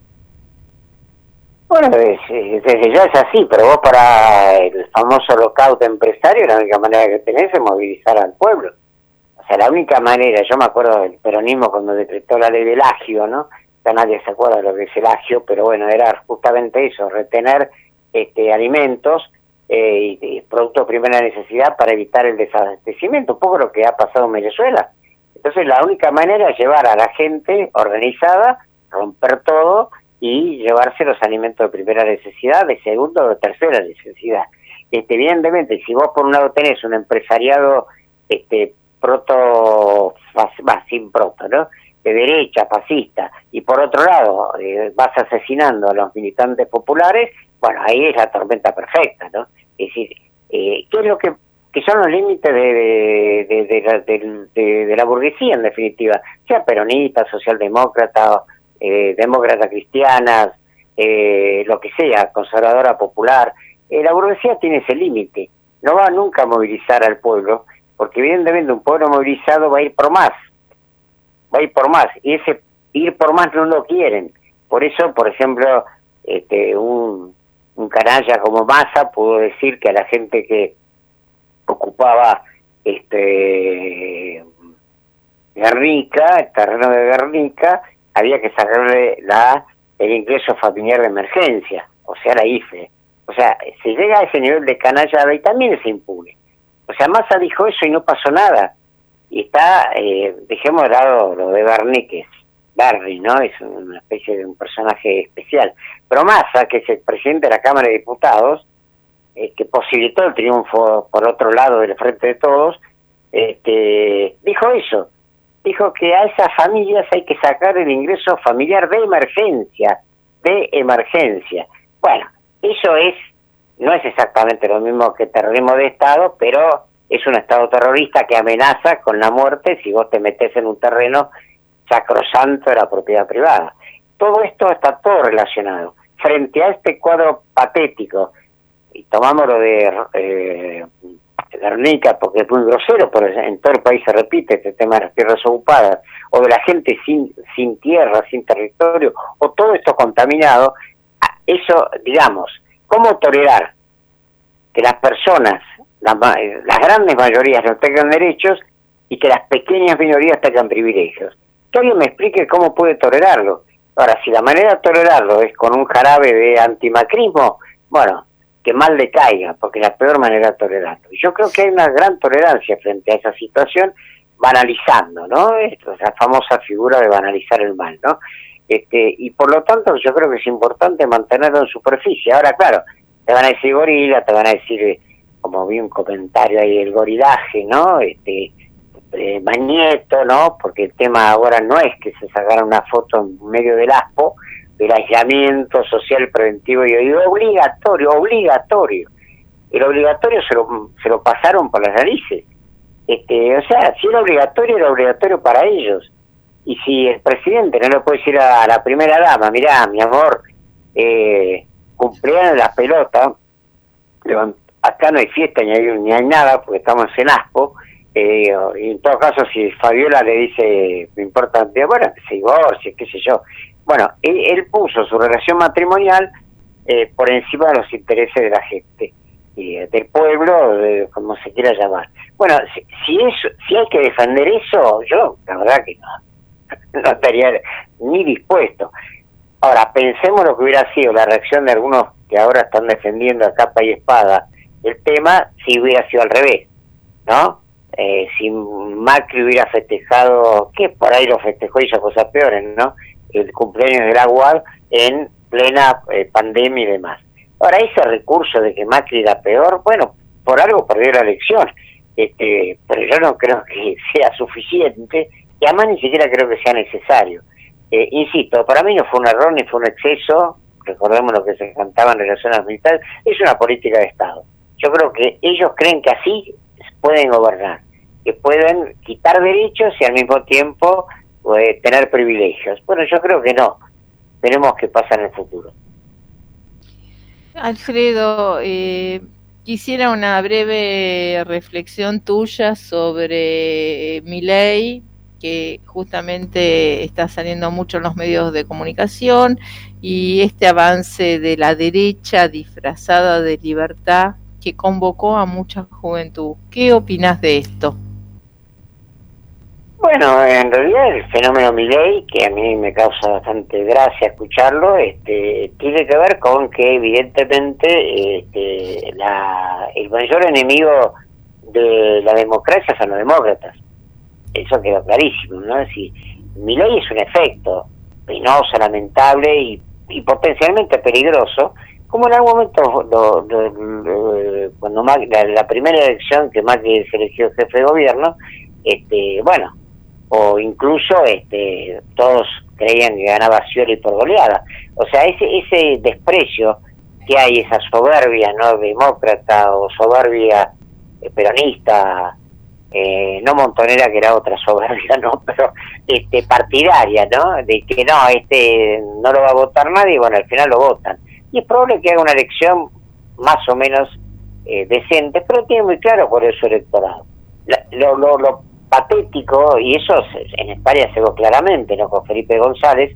Bueno, desde ya es así, pero vos para el famoso lockout empresario la única manera que tenés es movilizar al pueblo. O sea, la única manera, yo me acuerdo del peronismo cuando decretó la ley del agio, ¿no? Ya nadie se acuerda de lo que es el agio, pero bueno, era justamente eso, retener alimentos y productos de primera necesidad para evitar el desabastecimiento, un poco lo que ha pasado en Venezuela. Entonces la única manera es llevar a la gente organizada, romper todo y llevarse los alimentos de primera necesidad, de segunda o de tercera necesidad. Evidentemente, si vos por un lado tenés un empresariado ¿no? De derecha, fascista, y por otro lado vas asesinando a los militantes populares, bueno, ahí es la tormenta perfecta, ¿no? Es decir, ¿qué es lo que son los límites de la burguesía, en definitiva? Sea peronista, socialdemócrata, demócrata cristianas, lo que sea, conservadora popular. La burguesía tiene ese límite, no va nunca a movilizar al pueblo, porque evidentemente un pueblo movilizado va a ir por más, y ese ir por más no lo quieren. Por eso, por ejemplo, un canalla como Massa pudo decir que a la gente que ocupaba Guernica, el terreno de Guernica, había que sacarle el ingreso familiar de emergencia, o sea, la IFE. O sea, se llega a ese nivel de canallada y también es impune. O sea, Massa dijo eso y no pasó nada. Y está, dejemos de lado lo de Bernie, Bernie, ¿no? Es una especie de un personaje especial. Pero Massa, que es el presidente de la Cámara de Diputados, que posibilitó el triunfo por otro lado del Frente de Todos, dijo eso. Dijo que a esas familias hay que sacar el ingreso familiar de emergencia. Bueno, eso no es exactamente lo mismo que terrorismo de Estado, pero es un Estado terrorista que amenaza con la muerte si vos te metés en un terreno sacrosanto de la propiedad privada. Todo esto está todo relacionado. Frente a este cuadro patético, y tomamos lo de Guernica porque es muy grosero, pero en todo el país se repite este tema de las tierras ocupadas, o de la gente sin tierra, sin territorio, o todo esto contaminado, eso, digamos, ¿cómo tolerar que las personas, las grandes mayorías no tengan derechos y que las pequeñas minorías tengan privilegios? Que alguien me explique cómo puede tolerarlo. Ahora, si la manera de tolerarlo es con un jarabe de antimacrismo, bueno, que mal le caiga, porque es la peor manera de tolerarlo. Y yo creo que hay una gran tolerancia frente a esa situación, banalizando, ¿no? Esto es la famosa figura de banalizar el mal, ¿no? Y por lo tanto yo creo que es importante mantenerlo en superficie. Ahora, claro, te van a decir gorila, te van a decir, como vi un comentario ahí, el gorilaje, ¿no? Mañeto, ¿no? Porque el tema ahora no es que se sacara una foto en medio del ASPO, del aislamiento social preventivo y obligatorio. El obligatorio se lo pasaron por las narices. O sea, si era obligatorio para ellos. Y si el presidente no le puede decir a la primera dama, mirá, mi amor, cumpleaños la pelota, acá no hay fiesta ni hay nada, porque estamos en ASPO, y en todo caso, si Fabiola le dice, me importa, bueno, que se divorcie, qué sé yo. Bueno, él puso su relación matrimonial por encima de los intereses de la gente, del pueblo, como se quiera llamar. Bueno, si hay que defender eso, yo, la verdad que no estaría ni dispuesto. Ahora, pensemos lo que hubiera sido la reacción de algunos que ahora están defendiendo a capa y espada el tema, si hubiera sido al revés, ¿no? Si Macri hubiera festejado, que por ahí lo festejó y hizo cosas peores, ¿no? El cumpleaños de la UAD en plena pandemia y demás. Ahora, ese recurso de que Macri era peor, bueno, por algo perdió la elección, pero yo no creo que sea suficiente, y además ni siquiera creo que sea necesario. Insisto, para mí no fue un error ni fue un exceso, recordemos lo que se cantaba en relaciones militares, es una política de Estado. Yo creo que ellos creen que así pueden gobernar, que pueden quitar derechos y al mismo tiempo tener privilegios. Bueno, yo creo que no. Veremos qué pasa en el futuro. Alfredo, quisiera una breve reflexión tuya sobre Milei, que justamente está saliendo mucho en los medios de comunicación, y este avance de la derecha disfrazada de libertad que convocó a mucha juventud. ¿Qué opinas de esto? Bueno, en realidad el fenómeno Milei, que a mí me causa bastante gracia escucharlo, tiene que ver con que evidentemente el mayor enemigo de la democracia son los demócratas. Eso quedó clarísimo, ¿no? Si Milei es un efecto penoso, lamentable y potencialmente peligroso, como en algún momento cuando la primera elección que Macri se eligió jefe de gobierno, bueno, o incluso todos creían que ganaba Scioli por goleada. O sea, ese desprecio que hay, esa soberbia, ¿no?, demócrata, o soberbia peronista, no montonera, que era otra soberbia, ¿no?, pero partidaria, ¿no?, de que no lo va a votar nadie, bueno, al final lo votan. Y es probable que haga una elección más o menos decente, pero tiene muy claro cuál es su electorado. Lo patético, y eso en España se ve claramente, ¿no?, con Felipe González,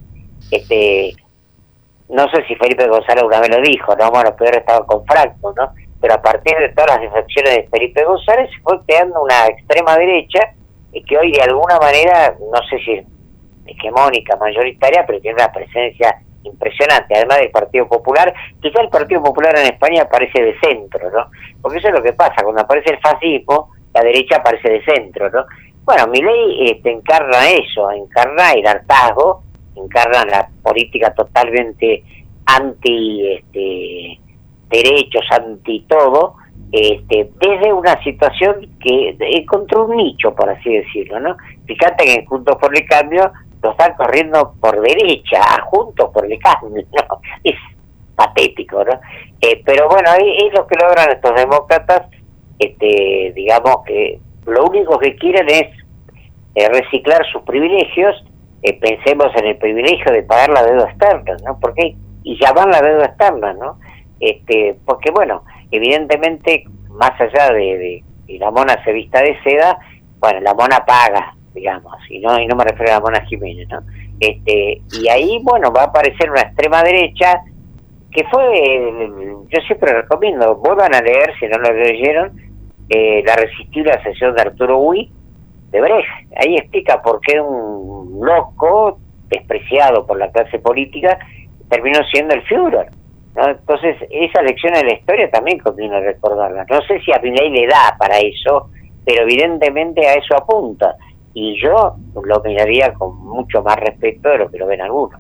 no sé si Felipe González una vez lo dijo, ¿no?, bueno, peor estaba con Franco, ¿no?, pero a partir de todas las defecciones de Felipe González se fue creando una extrema derecha que hoy de alguna manera, no sé si es hegemónica, mayoritaria, pero tiene una presencia impresionante, además del Partido Popular. Quizá el Partido Popular en España parece de centro, ¿no?, porque eso es lo que pasa, cuando aparece el fascismo, la derecha aparece de centro, ¿no? Bueno, Milei encarna eso, encarna el hartazgo, encarna la política totalmente anti derechos, anti todo, desde una situación que encontró un nicho, por así decirlo, ¿no? Fíjate que en Juntos por el Cambio lo están corriendo por derecha, a Juntos por el Cambio, ¿no? Es patético, ¿no? Pero bueno, es lo que logran estos demócratas. Digamos que lo único que quieren es reciclar sus privilegios. Pensemos en el privilegio de pagar la deuda externa, ¿no? Porque y llamar la deuda externa, ¿no? Porque bueno, evidentemente, más allá de la mona se vista de seda, bueno, la mona paga, digamos, y no me refiero a la Mona Jiménez, ¿no? Y ahí, bueno, va a aparecer una extrema derecha que fue, yo siempre recomiendo, vuelvan a leer, si no lo leyeron, La Resistible Ascensión de Arturo Huy, de Brecht. Ahí explica por qué un loco, despreciado por la clase política, terminó siendo el Führer, ¿no? Entonces, esa lección de la historia también conviene recordarla. No sé si a Milei le da para eso, pero evidentemente a eso apunta. Y yo lo miraría con mucho más respeto de lo que lo ven algunos.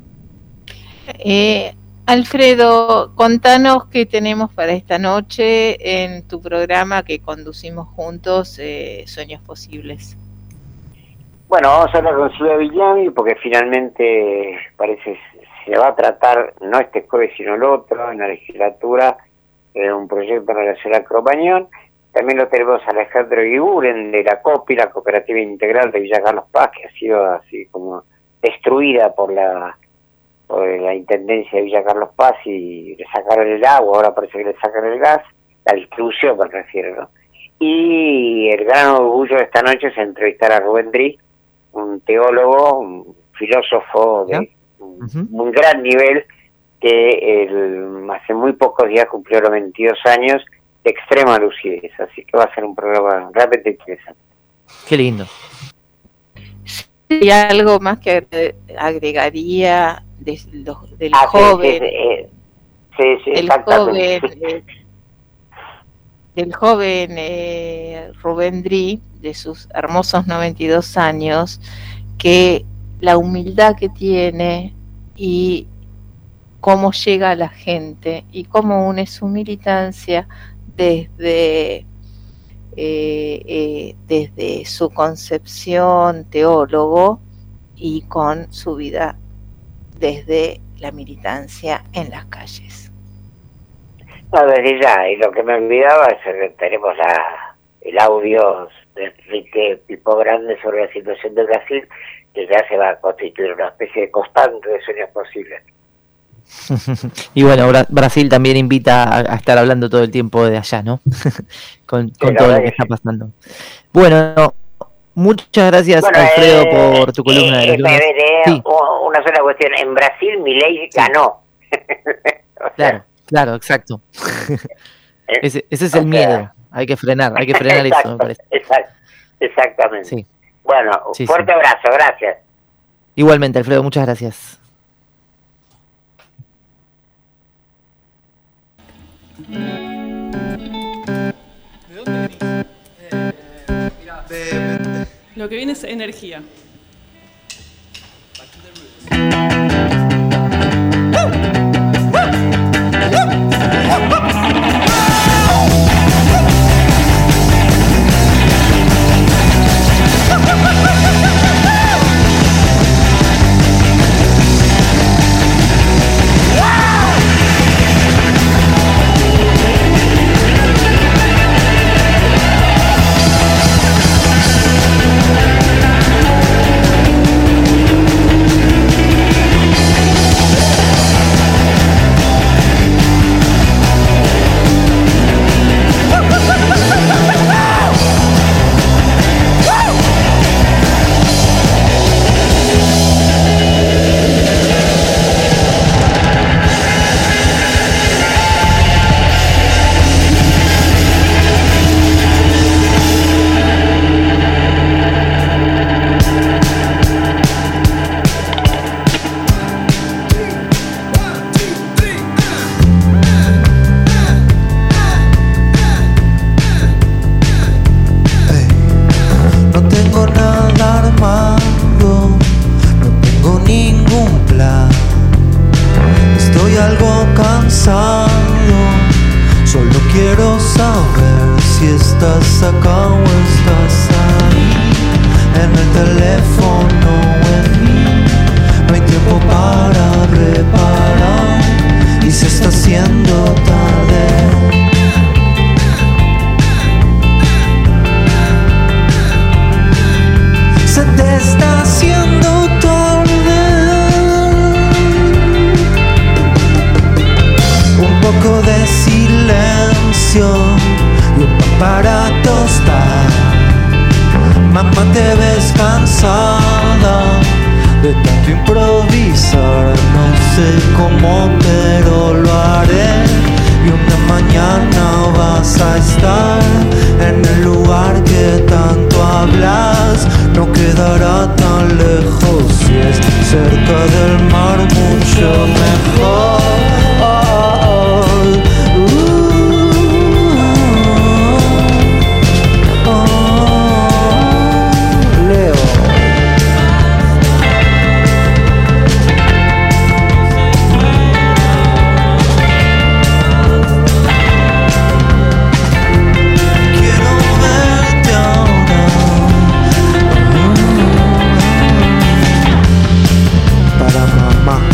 Alfredo, contanos qué tenemos para esta noche en tu programa que conducimos juntos, Sueños Posibles. Bueno, vamos a hablar con Silvia Villani porque finalmente parece se va a tratar, no este jueves sino el otro, en la legislatura, un proyecto en relación a Cromañón. También lo tenemos a Alejandro Guiguren de la COPI, la Cooperativa Integral de Villa Carlos Paz, que ha sido así como destruida por la Intendencia de Villa Carlos Paz, y le sacaron el agua, ahora parece que le sacan el gas, la distribución me refiero, ¿no? Y el gran orgullo de esta noche es entrevistar a Rubén Dri, un teólogo, un filósofo de un gran nivel, que hace muy pocos días cumplió los 22 años, de extrema lucidez, así que va a ser un programa realmente interesante. Qué lindo. ¿Y algo más que agregaría del joven? Del joven Rubén Dri, de sus hermosos 92 años, que la humildad que tiene y cómo llega a la gente y cómo une su militancia desde su concepción teólogo y con su vida desde la militancia en las calles. No, desde ya, y lo que me olvidaba es que tenemos el audio de Enrique Pipo Grande sobre la situación de Brasil, que ya se va a constituir una especie de constante de Sueños Posibles. Y bueno, Brasil también invita a estar hablando todo el tiempo de allá, ¿no? con todo lo que está pasando. Bueno, muchas gracias, Alfredo, por tu columna de los lunes. Sí. Una sola cuestión. En Brasil Milei ganó. Claro, exacto. Ese es el miedo. Hay que frenar eso, me parece. Exactamente. Sí. Bueno, fuerte abrazo, gracias. Igualmente, Alfredo, muchas gracias. Lo que viene es energía. Para mamá.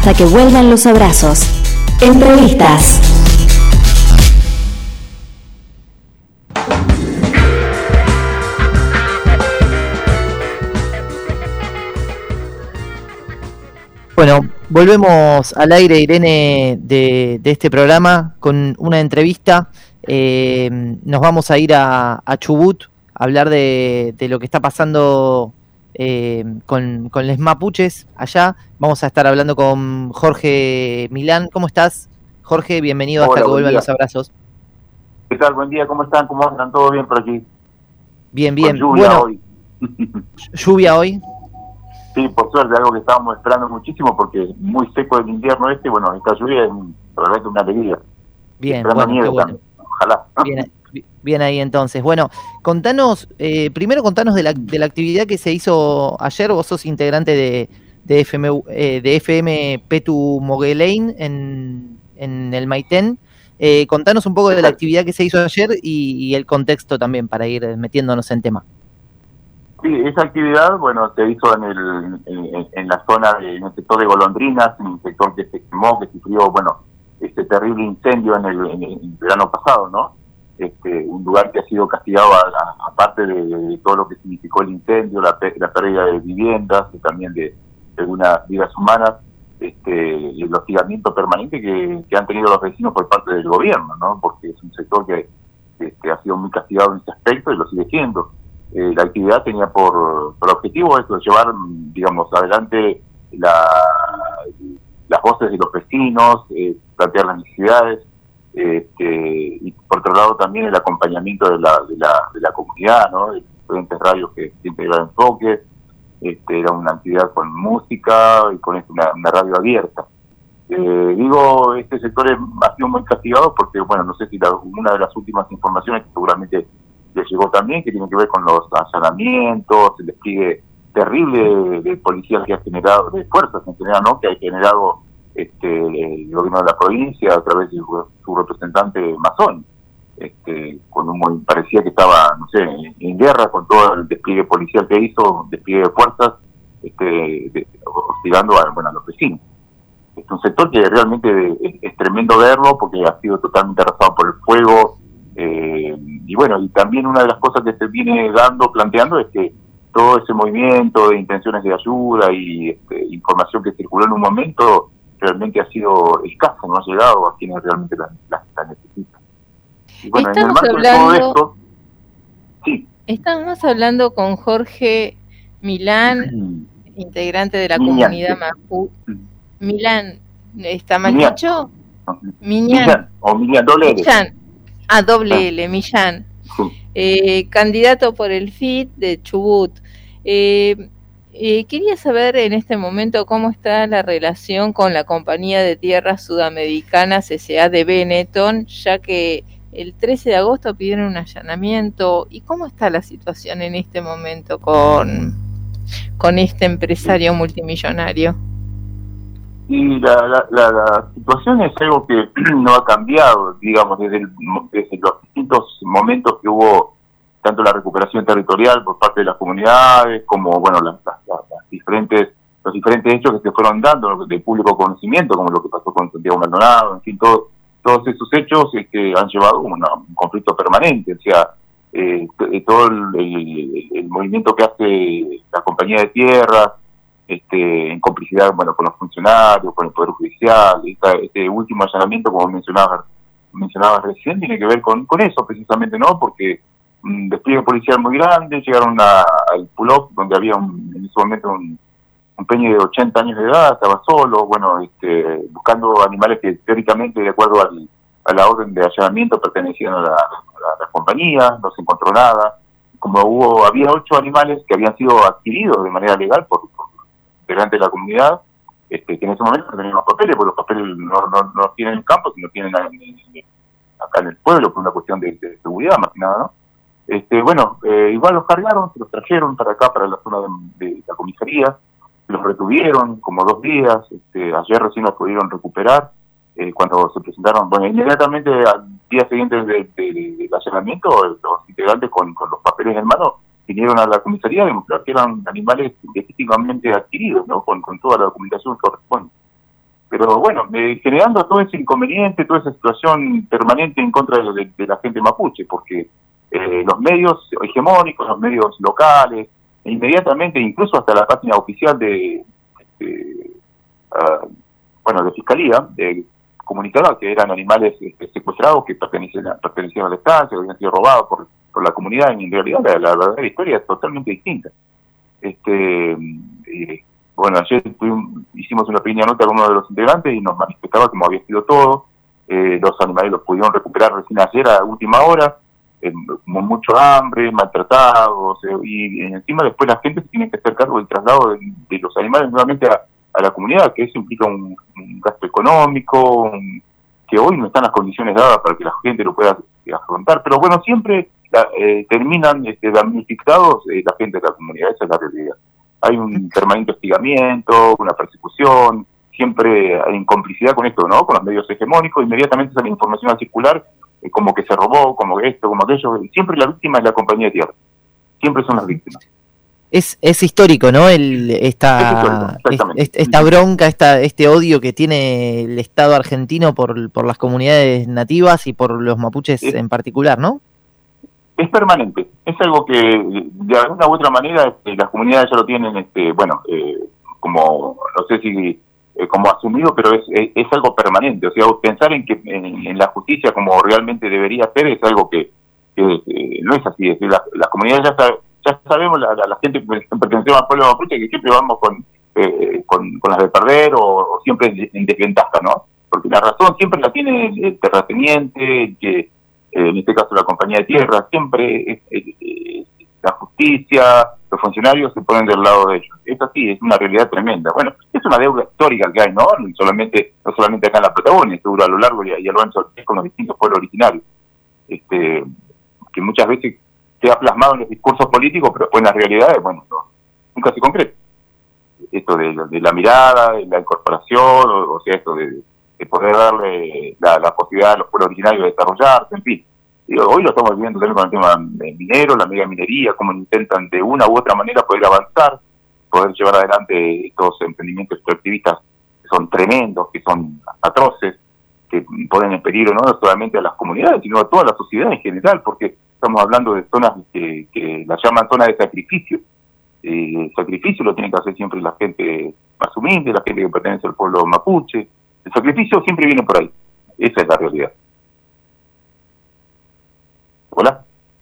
hasta que vuelvan los abrazos. Entrevistas. Bueno, volvemos al aire, Irene, de este programa con una entrevista. Nos vamos a ir a Chubut a hablar de lo que está pasando con los mapuches allá. Vamos a estar hablando con Jorge Milán. ¿Cómo estás, Jorge? Bienvenido. Hola, hasta que vuelvan los abrazos. ¿Qué tal? Buen día, ¿cómo están? ¿Cómo andan? ¿Todo bien por aquí? Bien, bien. Con lluvia bueno, hoy. ¿Lluvia hoy? Sí, por suerte, algo que estábamos esperando muchísimo porque muy seco el invierno bueno, esta lluvia es realmente una alegría. Bien, bueno, nieve, qué bueno. Ojalá. Bien ahí entonces. Bueno, primero contanos de la actividad que se hizo ayer. Vos sos integrante de FM Petu Moguelain en el Maitén. Contanos un poco de la actividad que se hizo ayer y el contexto también para ir metiéndonos en tema. Sí, esa actividad, bueno, se hizo en la zona, en el sector de Golondrinas, en el sector que se quemó, que sufrió, bueno, este terrible incendio en el verano pasado, ¿no? Un lugar que ha sido castigado aparte de todo lo que significó el incendio, la pérdida de viviendas y también de algunas vidas humanas, y el hostigamiento permanente que han tenido los vecinos por parte del gobierno, ¿no? Porque es un sector que ha sido muy castigado en ese aspecto y lo sigue siendo. La actividad tenía por objetivo esto, llevar, digamos, adelante las voces de los vecinos, plantear las necesidades, y por otro lado también el acompañamiento de la comunidad, ¿no? Diferentes radios que siempre iban enfoque, era una actividad con música y con una radio abierta. Este sector ha sido muy castigado porque, bueno, no sé si una de las últimas informaciones que seguramente les llegó también, que tiene que ver con los allanamientos, el despliegue terrible de policías que ha generado, de fuerzas en general, ¿no? Que ha generado el gobierno de la provincia a través de su representante Mazón, parecía que estaba, no sé, en guerra con todo el despliegue policial que hizo, despliegue de fuerzas, hostigando a los vecinos. Es un sector que realmente es tremendo verlo porque ha sido totalmente arrasado por el fuego. Y también una de las cosas que se viene planteando es que todo ese movimiento de intenciones de ayuda y información que circuló en un momento realmente ha sido escaso, no ha llegado a quienes realmente la necesitan. Y bueno, en el marco de todo esto, sí. Estamos hablando con Jorge Milán, integrante de la comunidad Mapu. Milán, ¿está mal dicho? Millán, o Millán, doble L. Millán. Doble L, Millán. Candidato por el FIT de Chubut. Quería saber en este momento cómo está la relación con la Compañía de Tierras Sudamericanas S.A. de Benetton, ya que el 13 de agosto pidieron un allanamiento. ¿Y cómo está la situación en este momento con este empresario multimillonario? Y la situación es algo que no ha cambiado, digamos, desde los distintos momentos que hubo, tanto la recuperación territorial por parte de las comunidades, como, bueno, los diferentes hechos que se fueron dando de público conocimiento, como lo que pasó con Santiago Maldonado, en fin, todos esos hechos han llevado a un conflicto permanente, o sea, todo el movimiento que hace la compañía de tierras, en complicidad, bueno, con los funcionarios, con el Poder Judicial, este último allanamiento, como mencionabas recién, tiene que ver con eso precisamente, ¿no? Porque un despliegue policial muy grande, llegaron al pull-up, donde había en ese momento un peña de 80 años de edad, estaba solo, bueno, buscando animales que teóricamente, de acuerdo a la orden de allanamiento, pertenecían a la compañía, no se encontró nada. Como había 8 animales que habían sido adquiridos de manera legal por delante de la comunidad, que en ese momento no tenían los papeles, porque los papeles no tienen en el campo, sino tienen acá en el pueblo, por una cuestión de seguridad, más que nada, ¿no? Igual los cargaron, se los trajeron para acá, para la zona de la comisaría, los retuvieron como 2 días, ayer recién los pudieron recuperar, cuando se presentaron, bueno, inmediatamente al día siguiente del allanamiento, los integrantes con los papeles en mano, vinieron a la comisaría a demostrar que eran animales legítimamente adquiridos, ¿no? Con toda la documentación que corresponde. Pero bueno, generando todo ese inconveniente, toda esa situación permanente en contra de la gente mapuche, porque los medios hegemónicos, los medios locales, inmediatamente, incluso hasta la página oficial de Fiscalía, comunicaba que eran animales secuestrados que pertenecían a la estancia, que habían sido robados por la comunidad, y en realidad la verdadera historia es totalmente distinta. Bueno, ayer hicimos una pequeña nota con uno de los integrantes y nos manifestaba cómo había sido todo. Los animales los pudieron recuperar recién ayer a última hora, con mucho hambre, maltratados, y encima después la gente se tiene que hacer cargo del traslado de los animales nuevamente a la comunidad, que eso implica un gasto económico, que hoy no están las condiciones dadas para que la gente lo pueda afrontar. Pero bueno, siempre terminan damnificados la gente de la comunidad, esa es la realidad. Hay un permanente hostigamiento, una persecución, siempre hay complicidad con esto, ¿no? Con los medios hegemónicos, inmediatamente sale información a circular, como que se robó, como esto, como aquello. Siempre la víctima es la compañía de tierra. Siempre son las víctimas. Es histórico, ¿no? Esta bronca, este odio que tiene el Estado argentino por las comunidades nativas y por los mapuches en particular, ¿no? Es permanente, es algo que de alguna u otra manera las comunidades ya lo tienen, como, no sé si como asumido, pero es algo permanente. O sea, pensar en que en la justicia como realmente debería ser es algo que no es así. Es decir, las comunidades ya sabemos, la gente que pertenecemos al pueblo mapuche, que siempre vamos con las de perder o siempre en desventaja, ¿no? Porque la razón siempre la tiene el terrateniente, que en este caso la compañía de tierra, siempre la justicia, los funcionarios se ponen del lado de ellos. Es así, es una realidad tremenda. Bueno, es una deuda histórica que hay, ¿no? No solamente acá en la Patagonia, seguro a lo largo y a lo ancho con los distintos pueblos originarios, que muchas veces se ha plasmado en los discursos políticos, pero después en las realidades, bueno, nunca se concreta. Esto de la mirada, de la incorporación, o sea, esto de poder darle la posibilidad a los pueblos originarios de desarrollarse, en fin. Hoy lo estamos viviendo también con el tema minero, la mega minería, cómo intentan de una u otra manera poder avanzar, poder llevar adelante estos emprendimientos extractivistas que son tremendos, que son atroces, que ponen en peligro no solamente a las comunidades, sino a toda la sociedad en general, porque estamos hablando de zonas que las llaman zonas de sacrificio. El sacrificio lo tiene que hacer siempre la gente más humilde, la gente que pertenece al pueblo mapuche. El sacrificio siempre viene por ahí. Esa es la realidad. ¿Hola?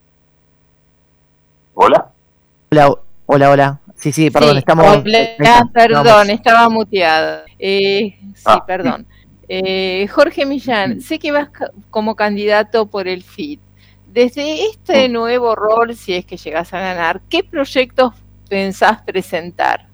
¿Hola? Hola. Sí, perdón, estamos... Perdón, estaba muteada. Perdón. Jorge Millán, sé que vas como candidato por el FIT. Desde este nuevo rol, si es que llegas a ganar, ¿qué proyectos pensás presentar?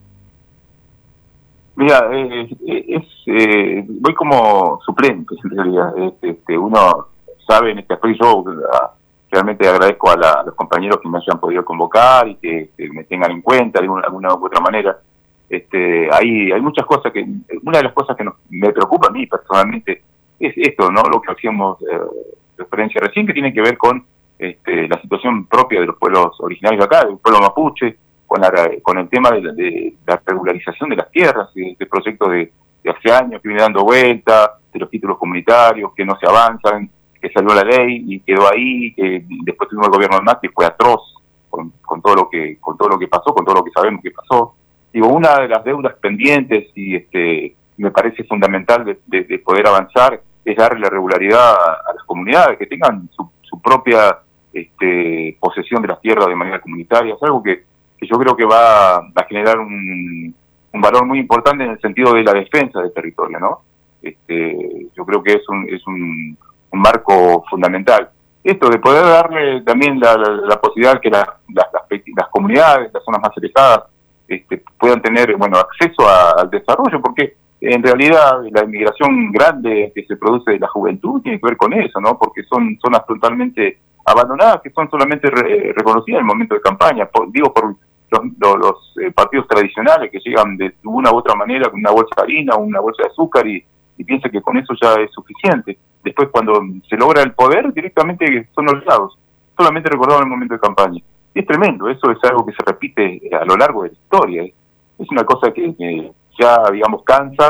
Mira, voy como suplente en realidad. Uno sabe en este aspecto, yo realmente agradezco a los compañeros que me hayan podido convocar y que me tengan en cuenta de alguna u otra manera. Hay muchas cosas una de las cosas que me preocupa a mí personalmente es esto, ¿no? Lo que hacíamos referencia recién, que tiene que ver con la situación propia de los pueblos originarios de acá, del pueblo mapuche, con el tema de la regularización de las tierras, este proyecto de hace años que viene dando vuelta, de los títulos comunitarios, que no se avanzan, que salió la ley y quedó ahí, que después tuvimos el gobierno de Macri, fue atroz con todo lo que pasó, con todo lo que sabemos que pasó. Digo, una de las deudas pendientes y me parece fundamental de poder avanzar es darle la regularidad a las comunidades, que tengan su propia posesión de las tierras de manera comunitaria. Es algo que yo creo que va a generar un valor muy importante en el sentido de la defensa del territorio, ¿no? Yo creo que es un marco fundamental. Esto de poder darle también la posibilidad que las comunidades, las zonas más alejadas, puedan tener acceso al desarrollo, porque en realidad la inmigración grande que se produce de la juventud tiene que ver con eso, ¿no? Porque son zonas totalmente abandonadas, que son solamente reconocidas en el momento de campaña, por los partidos tradicionales que llegan de una u otra manera con una bolsa de harina o una bolsa de azúcar y piensan que con eso ya es suficiente. Después, cuando se logra el poder, directamente son olvidados, solamente recordados en el momento de campaña. Y es tremendo, eso es algo que se repite a lo largo de la historia. Es una cosa que ya, digamos, cansa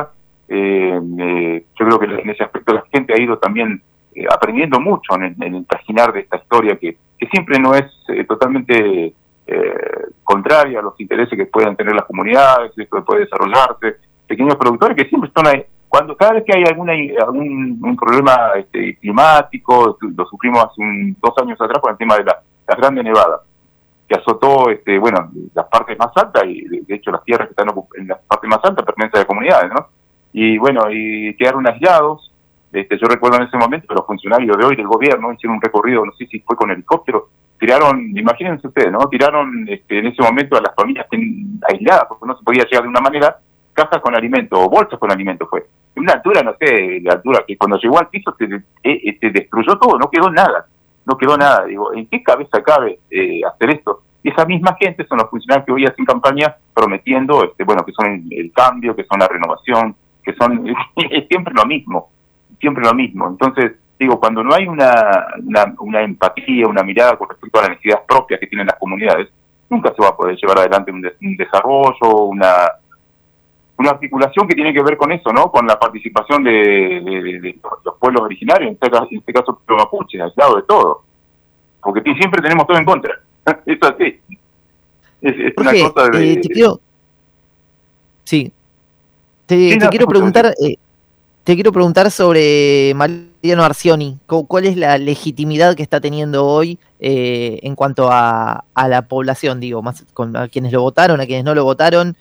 Yo creo que en ese aspecto la gente ha ido también aprendiendo mucho en el trajinar de esta historia que siempre no es totalmente contraria a los intereses que puedan tener las comunidades, esto que puede desarrollarse, pequeños productores que siempre están ahí. Cada vez que hay algún problema climático, lo sufrimos hace 2 años atrás con el tema de las grandes nevadas, que azotó las partes más altas, y de hecho las tierras que están en las partes más altas pertenecen a las comunidades, ¿no? Y quedaron aislados. Yo recuerdo en ese momento que los funcionarios de hoy del gobierno hicieron un recorrido, no sé si fue con helicóptero, tiraron, imagínense ustedes, ¿no? Tiraron en ese momento a las familias aisladas, porque no se podía llegar de una manera, cajas con alimento o bolsas con alimento fue. En una altura, no sé, la altura que cuando llegó al piso se destruyó todo, no quedó nada. Digo, ¿en qué cabeza cabe hacer esto? Y esa misma gente son los funcionarios que hoy hacen campaña prometiendo, que son el cambio, que son la renovación, que son siempre lo mismo. Entonces, digo, cuando no hay una empatía, una mirada con respecto a las necesidades propias que tienen las comunidades, nunca se va a poder llevar adelante un desarrollo, una articulación que tiene que ver con eso, ¿no? Con la participación de los pueblos originarios, en este caso los mapuches, aislados de todo. Porque siempre tenemos todo en contra. Eso así. Es una cosa de... Te quiero preguntar sobre Mariano Arcioni. ¿Cuál es la legitimidad que está teniendo hoy en cuanto a la población? Digo, más a quienes lo votaron, a quienes no lo votaron.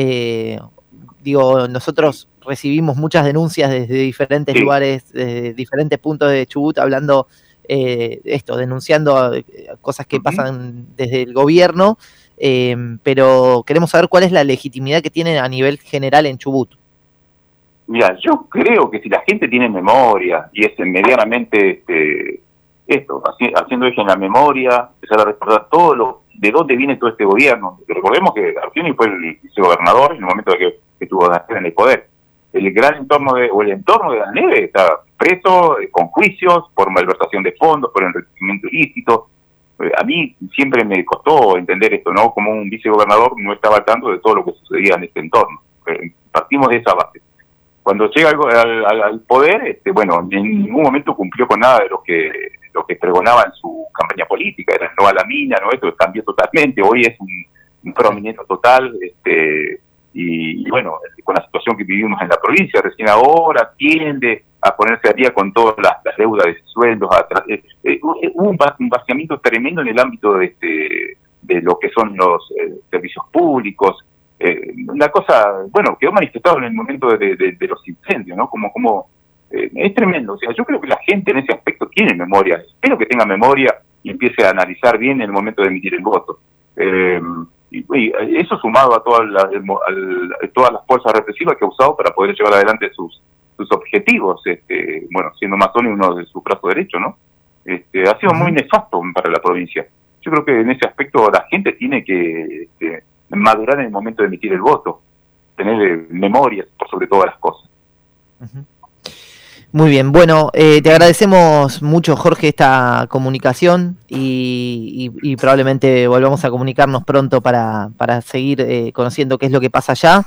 Nosotros recibimos muchas denuncias desde diferentes lugares, desde diferentes puntos de Chubut, hablando denunciando cosas que pasan desde el gobierno, pero queremos saber cuál es la legitimidad que tienen a nivel general en Chubut. Mira, yo creo que si la gente tiene memoria y es medianamente haciendo eje en la memoria, empezar a recordar de dónde viene todo este gobierno. Recordemos que Arcioni fue el vicegobernador en el momento de que tuvo en el poder. El entorno de la Neve está preso, con juicios, por malversación de fondos, por enriquecimiento ilícito. A mí siempre me costó entender esto, ¿no? Como un vicegobernador no estaba al tanto de todo lo que sucedía en este entorno. Partimos de esa base. Cuando llega al poder, en ningún momento cumplió con nada de lo que pregonaba en su campaña política. Era no a la mina, ¿no? Esto cambió totalmente. Hoy es un prominente total, con la situación que vivimos en la provincia, recién ahora tiende a ponerse al día con todas las deudas de sueldos. Hubo un vaciamiento tremendo en el ámbito de lo que son los servicios públicos. Una cosa, quedó manifestado en el momento de los incendios, ¿no? Como es tremendo. O sea, yo creo que la gente en ese aspecto tiene memoria. Espero que tenga memoria y empiece a analizar bien en el momento de emitir el voto. Y eso sumado a todas las fuerzas represivas que ha usado para poder llevar adelante sus objetivos, siendo Mazoni uno de sus brazos derechos, ¿no? Ha sido muy nefasto para la provincia. Yo creo que en ese aspecto la gente tiene que madurar en el momento de emitir el voto, tener memoria por sobre todas las cosas. Muy bien, te agradecemos mucho, Jorge, esta comunicación y probablemente volvamos a comunicarnos pronto para seguir conociendo qué es lo que pasa allá.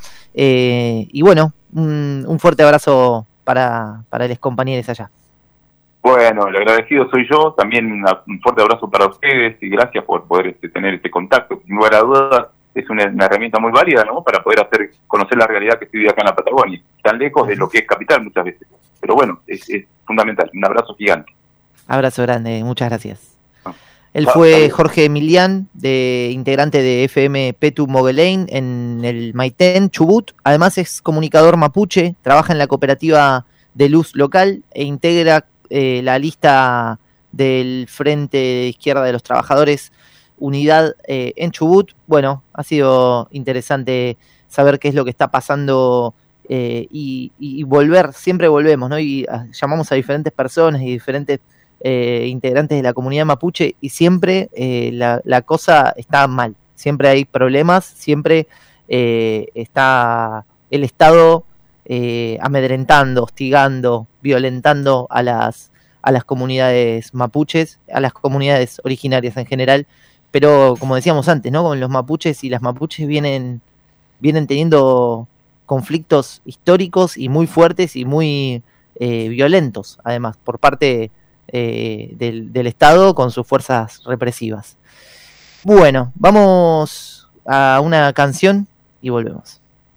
Un fuerte abrazo para los compañeros allá. Bueno, el agradecido soy yo, también un fuerte abrazo para ustedes y gracias por poder tener este contacto. Sin lugar a dudas, es una herramienta muy válida, ¿no? Para poder conocer la realidad que estoy acá en la Patagonia, tan lejos de lo que es capital muchas veces. Pero es fundamental. Un abrazo gigante. Abrazo grande, muchas gracias. Él fue Jorge Emilián, integrante de FM Petu Moguelain en el Maitén, Chubut. Además es comunicador mapuche, trabaja en la cooperativa de luz local e integra la lista del Frente de Izquierda de los Trabajadores Unidad en Chubut. Ha sido interesante saber qué es lo que está pasando y siempre volvemos, ¿no? Y llamamos a diferentes personas y diferentes integrantes de la comunidad mapuche y siempre la cosa está mal, siempre hay problemas, siempre está el Estado amedrentando, hostigando, violentando a las comunidades mapuches, a las comunidades originarias en general, pero como decíamos antes, ¿no? Con los mapuches y las mapuches vienen teniendo conflictos históricos y muy fuertes y muy violentos, además, por parte del Estado con sus fuerzas represivas. Bueno, vamos a una canción y volvemos.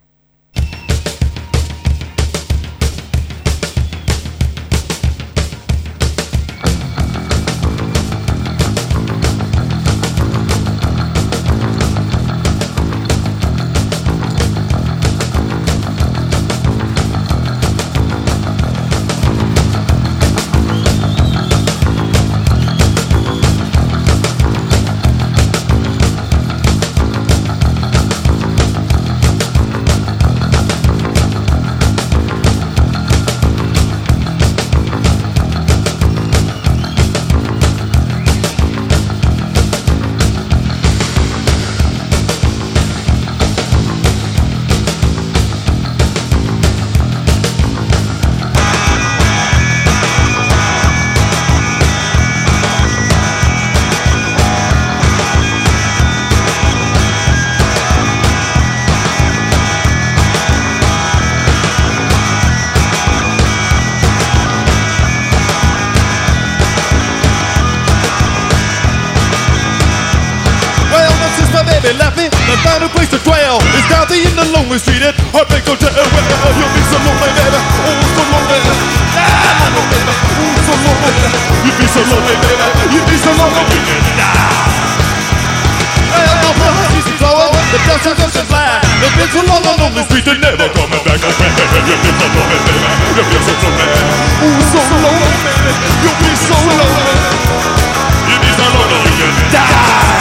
Find a place to dwell. It's down in the lonely street at Heartbreak Hotel. Well, you'll be so lonely, baby. Oh, so lonely. Ah, baby. Oh, so lonely. You'll be so lonely, baby. You'll be so lonely. You can die. Well, the blood is flowing. The dust is just fly. They've been so long on lonely street, they're never coming back again. You'll be so lonely, baby. You'll be so lonely. Oh, so lonely, baby. You'll be so lonely. You'll be so lonely. You can die.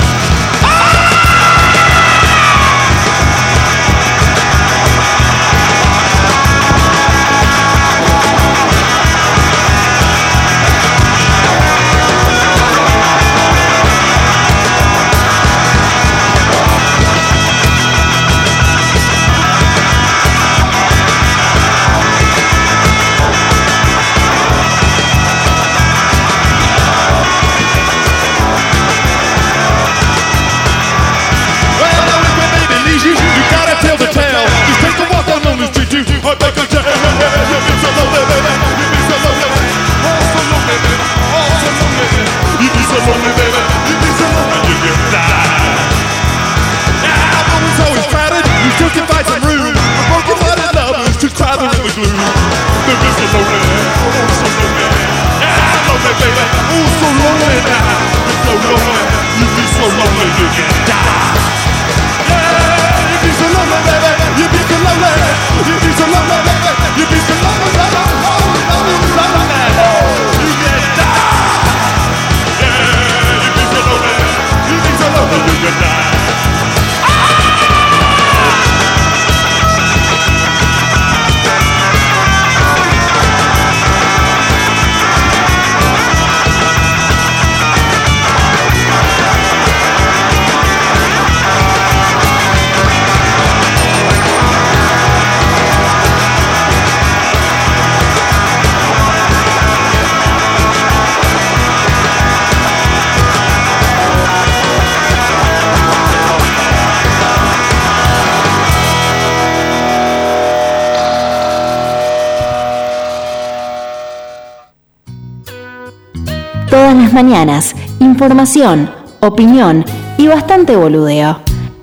Todas las mañanas, información, opinión y bastante boludeo.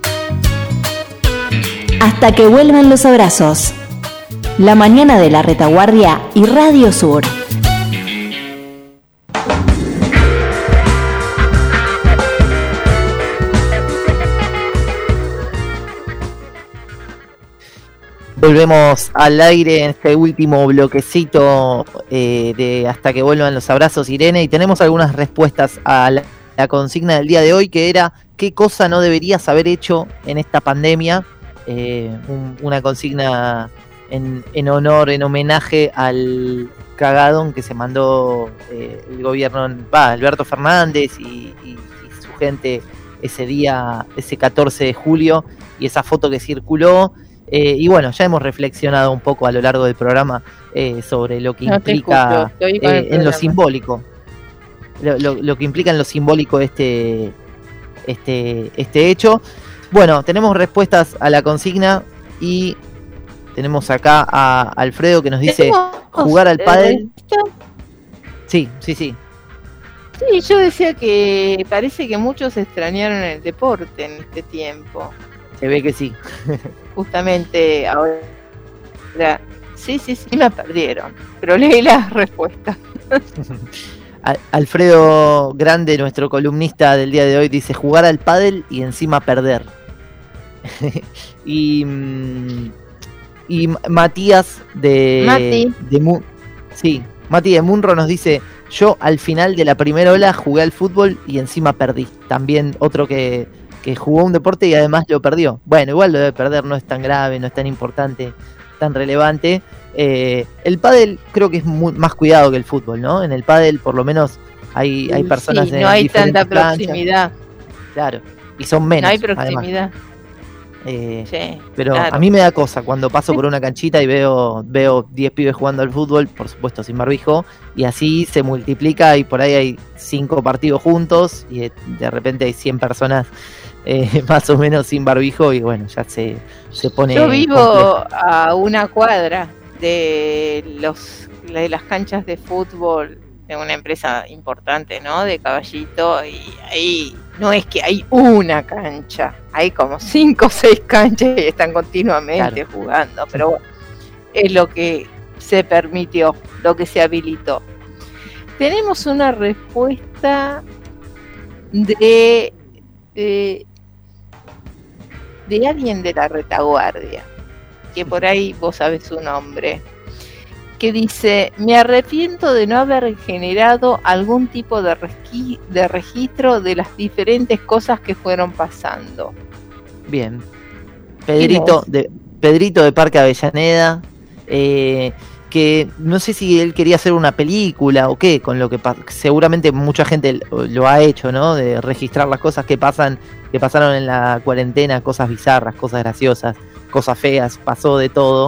Hasta que vuelvan los abrazos. La mañana de la Retaguardia y Radio Sur. Volvemos al aire en este último bloquecito de Hasta que vuelvan los abrazos, Irene, y tenemos algunas respuestas a la consigna del día de hoy, que era ¿qué cosa no deberías haber hecho en esta pandemia? Una consigna en honor, en homenaje al cagadón que se mandó el gobierno, Alberto Fernández y su gente ese día, ese 14 de julio, y esa foto que circuló. Y bueno, ya hemos reflexionado un poco a lo largo del programa sobre lo que implica en lo simbólico. Lo que implica en lo simbólico este hecho. Bueno, tenemos respuestas a la consigna y Tenemos acá a Alfredo que nos dice jugar al pádel. Sí. Sí, yo decía que parece que muchos extrañaron el deporte en este tiempo. Se ve que sí. Justamente ahora. Sí, me perdieron. Pero leí las respuestas. Alfredo Grande, nuestro columnista del día de hoy, dice jugar al pádel y encima perder. y Matías Mati de Munro nos dice: yo al final de la primera ola jugué al fútbol y encima perdí. También otro que jugó un deporte y además lo perdió. Bueno, igual lo de perder no es tan grave, no es tan importante, tan relevante. El pádel creo que es más cuidado que el fútbol, ¿no? En el pádel por lo menos hay personas en no hay tanta canchas. Proximidad. Claro, y son menos. No hay proximidad. Pero claro. A mí me da cosa cuando paso por una canchita y veo 10 pibes jugando al fútbol, por supuesto sin barbijo, y así se multiplica y por ahí hay 5 partidos juntos y de repente hay 100 personas más o menos sin barbijo y bueno, ya se pone. Yo vivo complejo. a una cuadra de las canchas de fútbol de una empresa importante, ¿no? De Caballito, y ahí no es que hay una cancha, hay como 5 o 6 canchas y están continuamente jugando, pero bueno, es lo que se permitió, lo que se habilitó. Tenemos una respuesta de alguien de la retaguardia, que por ahí vos sabés su nombre, que dice: me arrepiento de no haber generado algún tipo de registro de las diferentes cosas que fueron pasando. Bien. Pedrito de Parque Avellaneda, que no sé si él quería hacer una película o qué, con lo que seguramente mucha gente lo ha hecho, ¿no? De registrar las cosas que pasaron en la cuarentena, cosas bizarras, cosas graciosas, cosas feas, pasó de todo.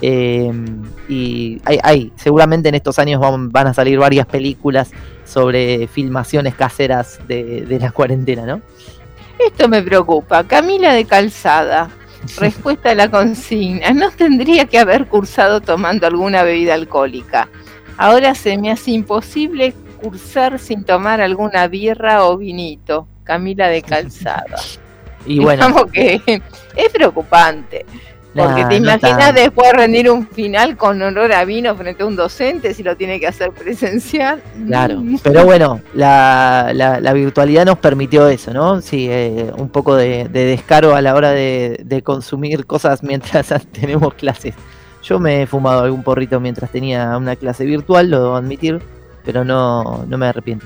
Y seguramente en estos años van a salir varias películas sobre filmaciones caseras de la cuarentena, ¿no? Esto me preocupa. Camila de Calzada, respuesta a la consigna: no tendría que haber cursado tomando alguna bebida alcohólica. Ahora se me hace imposible cursar sin tomar alguna birra o vinito. Camila de Calzada. Y bueno, digamos que es preocupante. Porque te imaginas después rendir un final con olor a vino frente a un docente si lo tiene que hacer presencial. Claro, pero bueno, la virtualidad nos permitió eso, ¿no? Sí, un poco de descaro a la hora de consumir cosas mientras tenemos clases. Yo me he fumado algún porrito mientras tenía una clase virtual, lo debo admitir, pero no me arrepiento.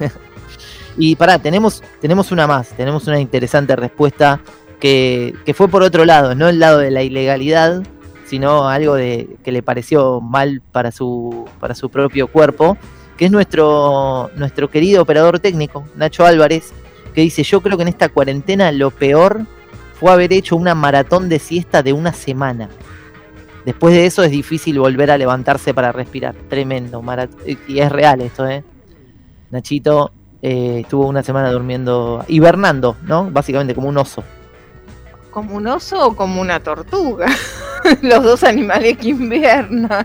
Y tenemos una más, tenemos una interesante respuesta que fue por otro lado, no el lado de la ilegalidad, sino algo que le pareció mal para su propio cuerpo, que es nuestro querido operador técnico, Nacho Álvarez, que dice: yo creo que en esta cuarentena lo peor fue haber hecho una maratón de siesta de una semana. Después de eso es difícil volver a levantarse para respirar. Tremendo, y es real esto, Nachito estuvo una semana hibernando, ¿no? Básicamente como un oso. ¿Como un oso o como una tortuga? Los dos animales que invernan.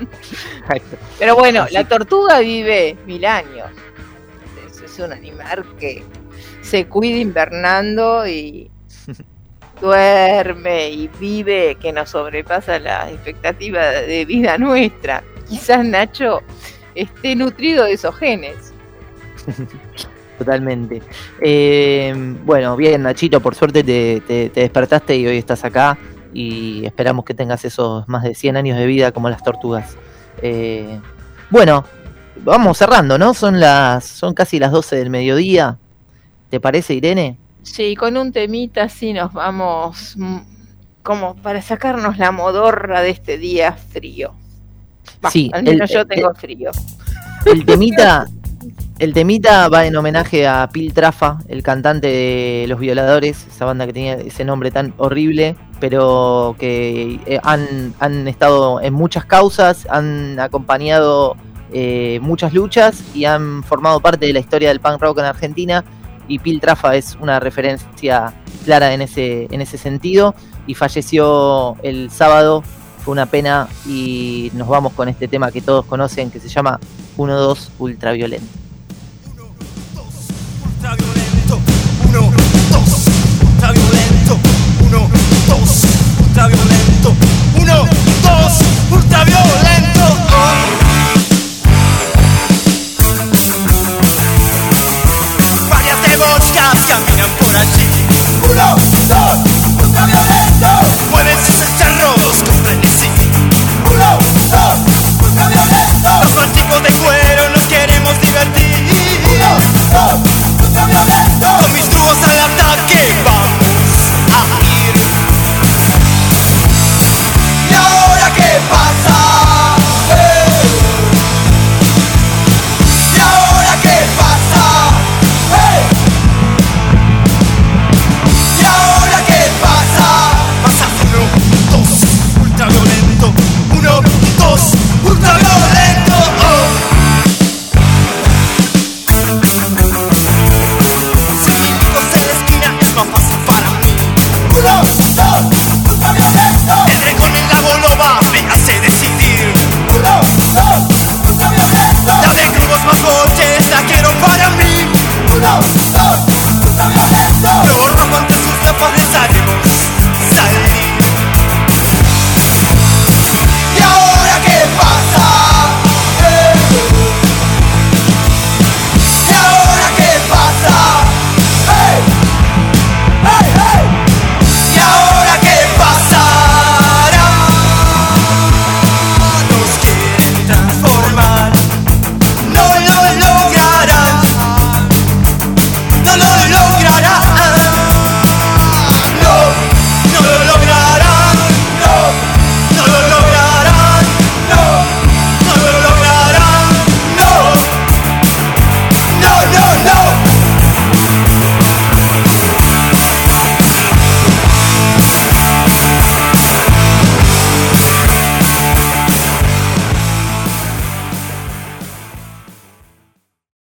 Pero bueno, así. La tortuga vive 1000 años. Es un animal que se cuida invernando y duerme y vive, que nos sobrepasa la expectativa de vida nuestra. Quizás Nacho esté nutrido de esos genes. Totalmente. Bueno, bien, Nachito, por suerte te despertaste y hoy estás acá y esperamos que tengas esos más de 100 años de vida como las tortugas. Bueno, vamos cerrando, ¿no? Son casi las 12 del mediodía. ¿Te parece, Irene? Sí, con un temita así nos vamos, como para sacarnos la modorra de este día frío. Sí, al menos yo tengo frío. El temita va en homenaje a Piltrafa, el cantante de Los Violadores, esa banda que tenía ese nombre tan horrible, pero que han estado en muchas causas, han acompañado muchas luchas y han formado parte de la historia del punk rock en Argentina, y Piltrafa es una referencia clara en ese sentido, y falleció el sábado fue una pena y nos vamos con este tema que todos conocen que se llama 1-2 Ultraviolento.